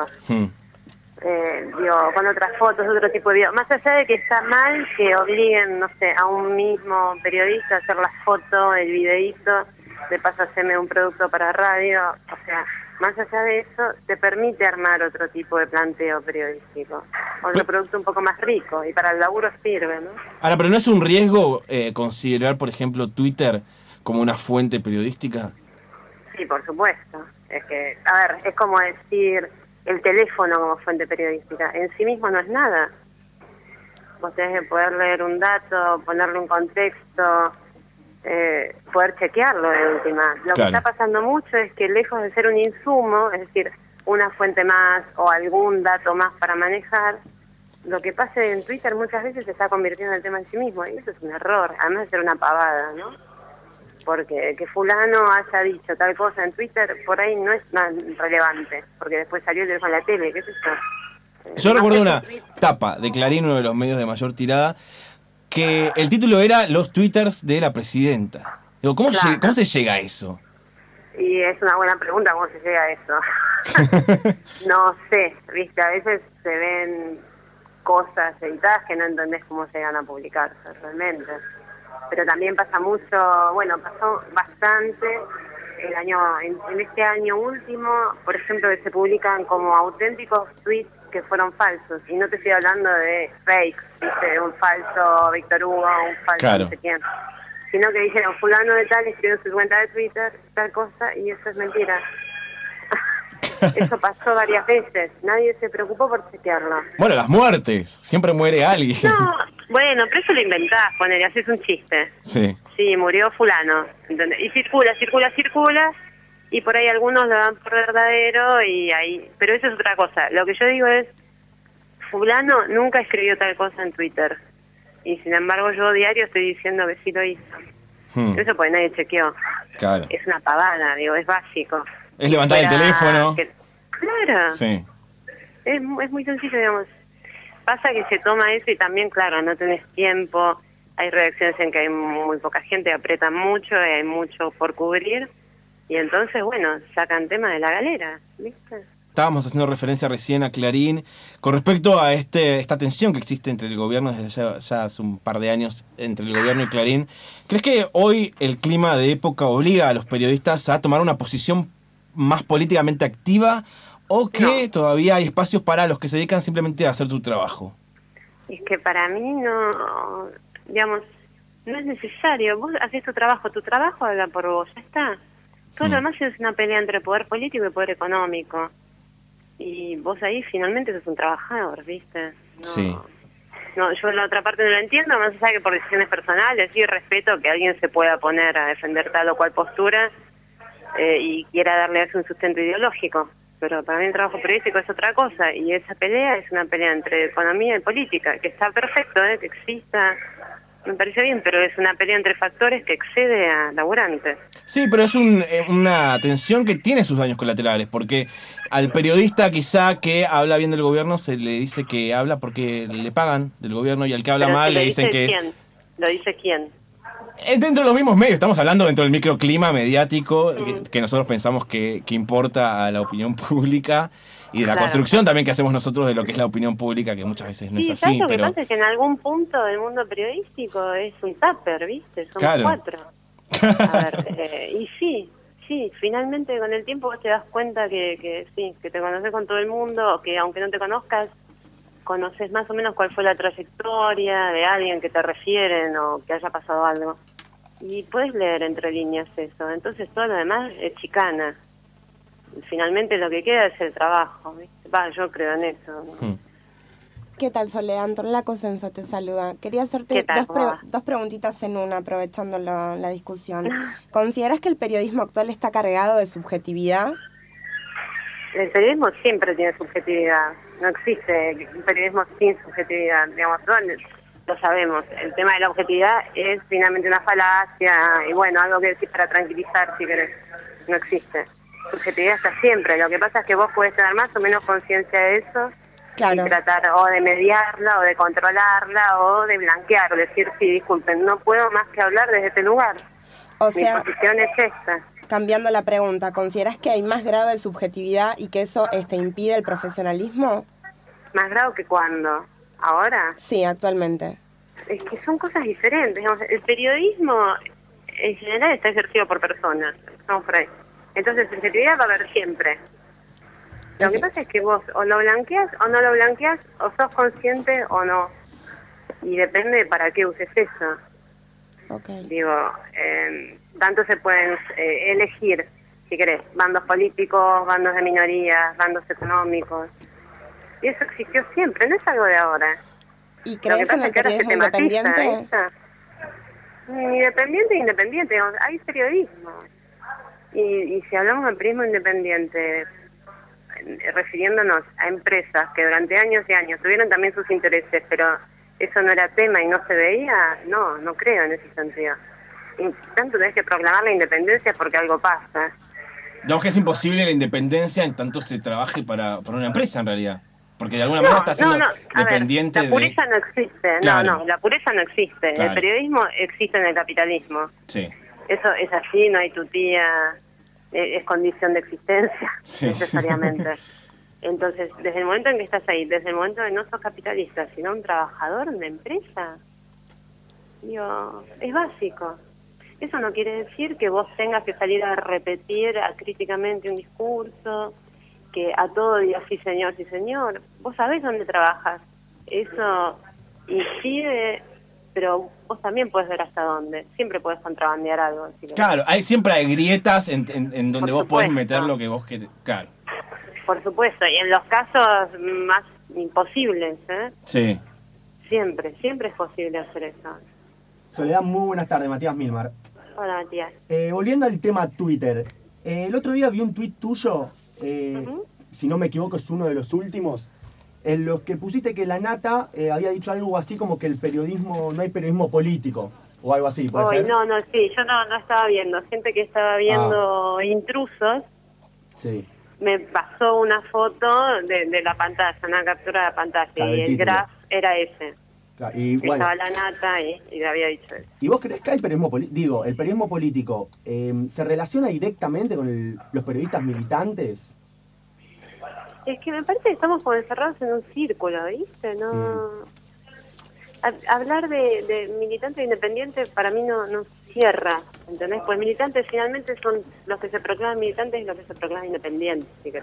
Con otras fotos, otro tipo de video. Más allá de que está mal que obliguen, no sé, a un mismo periodista a hacer la foto, el videíto, de paso hacerme un producto para radio. O sea, más allá de eso, te permite armar otro tipo de planteo periodístico. Otro producto un poco más rico, y para el laburo sirve, ¿no? Ahora, ¿pero no es un riesgo considerar, por ejemplo, Twitter como una fuente periodística? Sí, por supuesto. Es que, a ver, es como decir el teléfono como fuente periodística. En sí mismo no es nada. Vos tenés que poder leer un dato, ponerle un contexto, poder chequearlo de última. Lo que está pasando mucho es que lejos de ser un insumo, es decir, una fuente más o algún dato más para manejar, lo que pase en Twitter muchas veces se está convirtiendo en el tema en sí mismo, y eso es un error, además de ser una pavada, ¿no? Porque que fulano haya dicho tal cosa en Twitter, por ahí no es tan relevante, porque después salió el en la tele, ¿qué es eso? Yo recuerdo una tapa de Clarín, uno de los medios de mayor tirada, que el título era Los Twitters de la Presidenta. Digo, ¿cómo se llega a eso? Y es una buena pregunta, ¿cómo se llega a eso? No sé, viste, a veces se ven cosas editadas que no entendés cómo llegan a publicarse realmente. Pero también pasa mucho, bueno, pasó bastante en este año último, por ejemplo, que se publican como auténticos tweets que fueron falsos, y no te estoy hablando de fakes, ¿viste? Un falso Víctor Hugo, un falso no sé quién, sino que dijeron fulano de tal escribió en su cuenta de Twitter tal cosa, y eso es mentira. Eso pasó varias veces, nadie se preocupó por chequearlo. Bueno, las muertes, siempre muere alguien. No, bueno, pero eso lo inventás, ponele, haces un chiste. Sí. Sí, murió fulano, ¿entendés? Y circula, y por ahí algunos lo dan por verdadero, y ahí, pero eso es otra cosa. Lo que yo digo es, fulano nunca escribió tal cosa en Twitter, y sin embargo yo diario estoy diciendo que sí lo hizo. Eso porque nadie chequeó. Claro. Es una pavada, digo, es básico. Es levantar el teléfono. Claro. Sí. Es muy sencillo, digamos. Pasa que se toma eso y también, claro, no tenés tiempo. Hay redacciones en que hay muy poca gente, apretan mucho, y hay mucho por cubrir. Y entonces, bueno, sacan tema de la galera, ¿viste? Estábamos haciendo referencia recién a Clarín con respecto a esta tensión que existe entre el gobierno desde ya hace un par de años entre el gobierno y Clarín. ¿Crees que hoy el clima de época obliga a los periodistas a tomar una posición más políticamente activa, o que todavía hay espacios para los que se dedican simplemente a hacer tu trabajo? Es que para mí no, digamos, no es necesario. Vos haces tu trabajo habla por vos, ya está. Todo lo demás es una pelea entre poder político y poder económico. Y vos ahí finalmente sos un trabajador, ¿viste? No, sí. No, yo la otra parte no la entiendo, más allá que por decisiones personales, sí respeto que alguien se pueda poner a defender tal o cual postura y quiera darle a eso un sustento ideológico. Pero para mí el trabajo periodístico es otra cosa, y esa pelea es una pelea entre economía y política, que está perfecto, que exista, me parece bien, pero es una pelea entre factores que excede a laburantes. Sí, pero es una tensión que tiene sus daños colaterales, porque al periodista quizá que habla bien del gobierno se le dice que habla porque le pagan del gobierno, y al que habla pero mal le dicen que ¿quién? es... ¿Lo dice quién? Dentro de los mismos medios, estamos hablando dentro del microclima mediático que nosotros pensamos que importa a la opinión pública, y de la construcción también que hacemos nosotros de lo que es la opinión pública, que muchas veces no es así. Lo que pero pasa es que en algún punto del mundo periodístico es un tupper, ¿viste? Somos cuatro. A ver, y sí, finalmente con el tiempo vos te das cuenta que te conoces con todo el mundo, que aunque no te conozcas, conoces más o menos cuál fue la trayectoria de alguien que te refieren o que haya pasado algo. Y puedes leer entre líneas eso. Entonces todo lo demás es chicana. Finalmente lo que queda es el trabajo, ¿viste? yo creo en eso, ¿no? ¿Qué tal, Soledad? Antonella Cosenso te saluda. Quería hacerte dos preguntitas en una, aprovechando la discusión. ¿Consideras que el periodismo actual está cargado de subjetividad? El periodismo siempre tiene subjetividad. No existe un periodismo sin subjetividad, digamos, lo sabemos. El tema de la objetividad es finalmente una falacia, y bueno, algo que decir para tranquilizar, si querés. No existe. Subjetividad está siempre. Lo que pasa es que vos podés tener más o menos conciencia de eso, y tratar o de mediarla, o de controlarla, o de blanquear, decir, sí, disculpen, no puedo más que hablar desde este lugar. O sea, mi posición es esta. Cambiando la pregunta, ¿consideras que hay más grado de subjetividad y que eso impide el profesionalismo? ¿Más grado que cuándo? ¿Ahora? Sí, actualmente. Es que son cosas diferentes. Digamos, el periodismo en general está ejercido por personas. Estamos por ahí. Entonces, subjetividad va a haber siempre. Lo que pasa es que vos o lo blanqueas o no lo blanqueas, o sos consciente o no. Y depende para qué uses eso. Okay. Digo, tanto se pueden elegir, si querés, bandos políticos, bandos de minorías, bandos económicos. Y eso existió siempre, no es algo de ahora. ¿Y crees en el periodismo independiente? Ni independiente, digamos, hay periodismo. Y si hablamos de periodismo independiente, refiriéndonos a empresas que durante años y años tuvieron también sus intereses, pero eso no era tema y no se veía, no creo en ese sentido. Y tanto tenés que proclamar la independencia porque algo pasa. No, que es imposible la independencia en tanto se trabaje para una empresa en realidad. Porque de alguna manera está siendo dependiente de... La pureza no existe, claro. la pureza no existe. Claro. El periodismo existe en el capitalismo. Sí. Eso es así, no hay tutía, es condición de existencia, necesariamente. Entonces, desde el momento en que estás ahí, desde el momento en que no sos capitalista, sino un trabajador de una empresa, digo, es básico. Eso no quiere decir que vos tengas que salir a repetir críticamente un discurso, que a todo digas sí señor, sí señor. Vos sabés dónde trabajas. Eso incide, pero vos también podés ver hasta dónde. Siempre podés contrabandear algo. Claro, siempre hay grietas en donde vos podés meter lo que vos querés. Claro. Por supuesto, y en los casos más imposibles, Sí. Siempre es posible hacer eso. Soledad, muy buenas tardes, Matías Milmar. Hola, Matías. Volviendo al tema Twitter, el otro día vi un tuit tuyo, si no me equivoco es uno de los últimos, en los que pusiste que la Nata había dicho algo así como que el periodismo, no hay periodismo político, o algo así, ¿puede ser? No, sí, yo no estaba viendo, gente que estaba viendo Intrusos, sí. Me pasó una foto de la pantalla, una captura de la pantalla, claro, y el graph era ese. Claro, y bueno, estaba la Nata y le había dicho eso. ¿Y vos creés que hay periodismo político? Digo, ¿el periodismo político se relaciona directamente con los periodistas militantes? Es que me parece que estamos como encerrados en un círculo, ¿viste? No... Hablar de militante independiente para mí no cierra, ¿entendés? Pues militantes finalmente son los que se proclaman militantes y los que se proclaman independientes, si querés.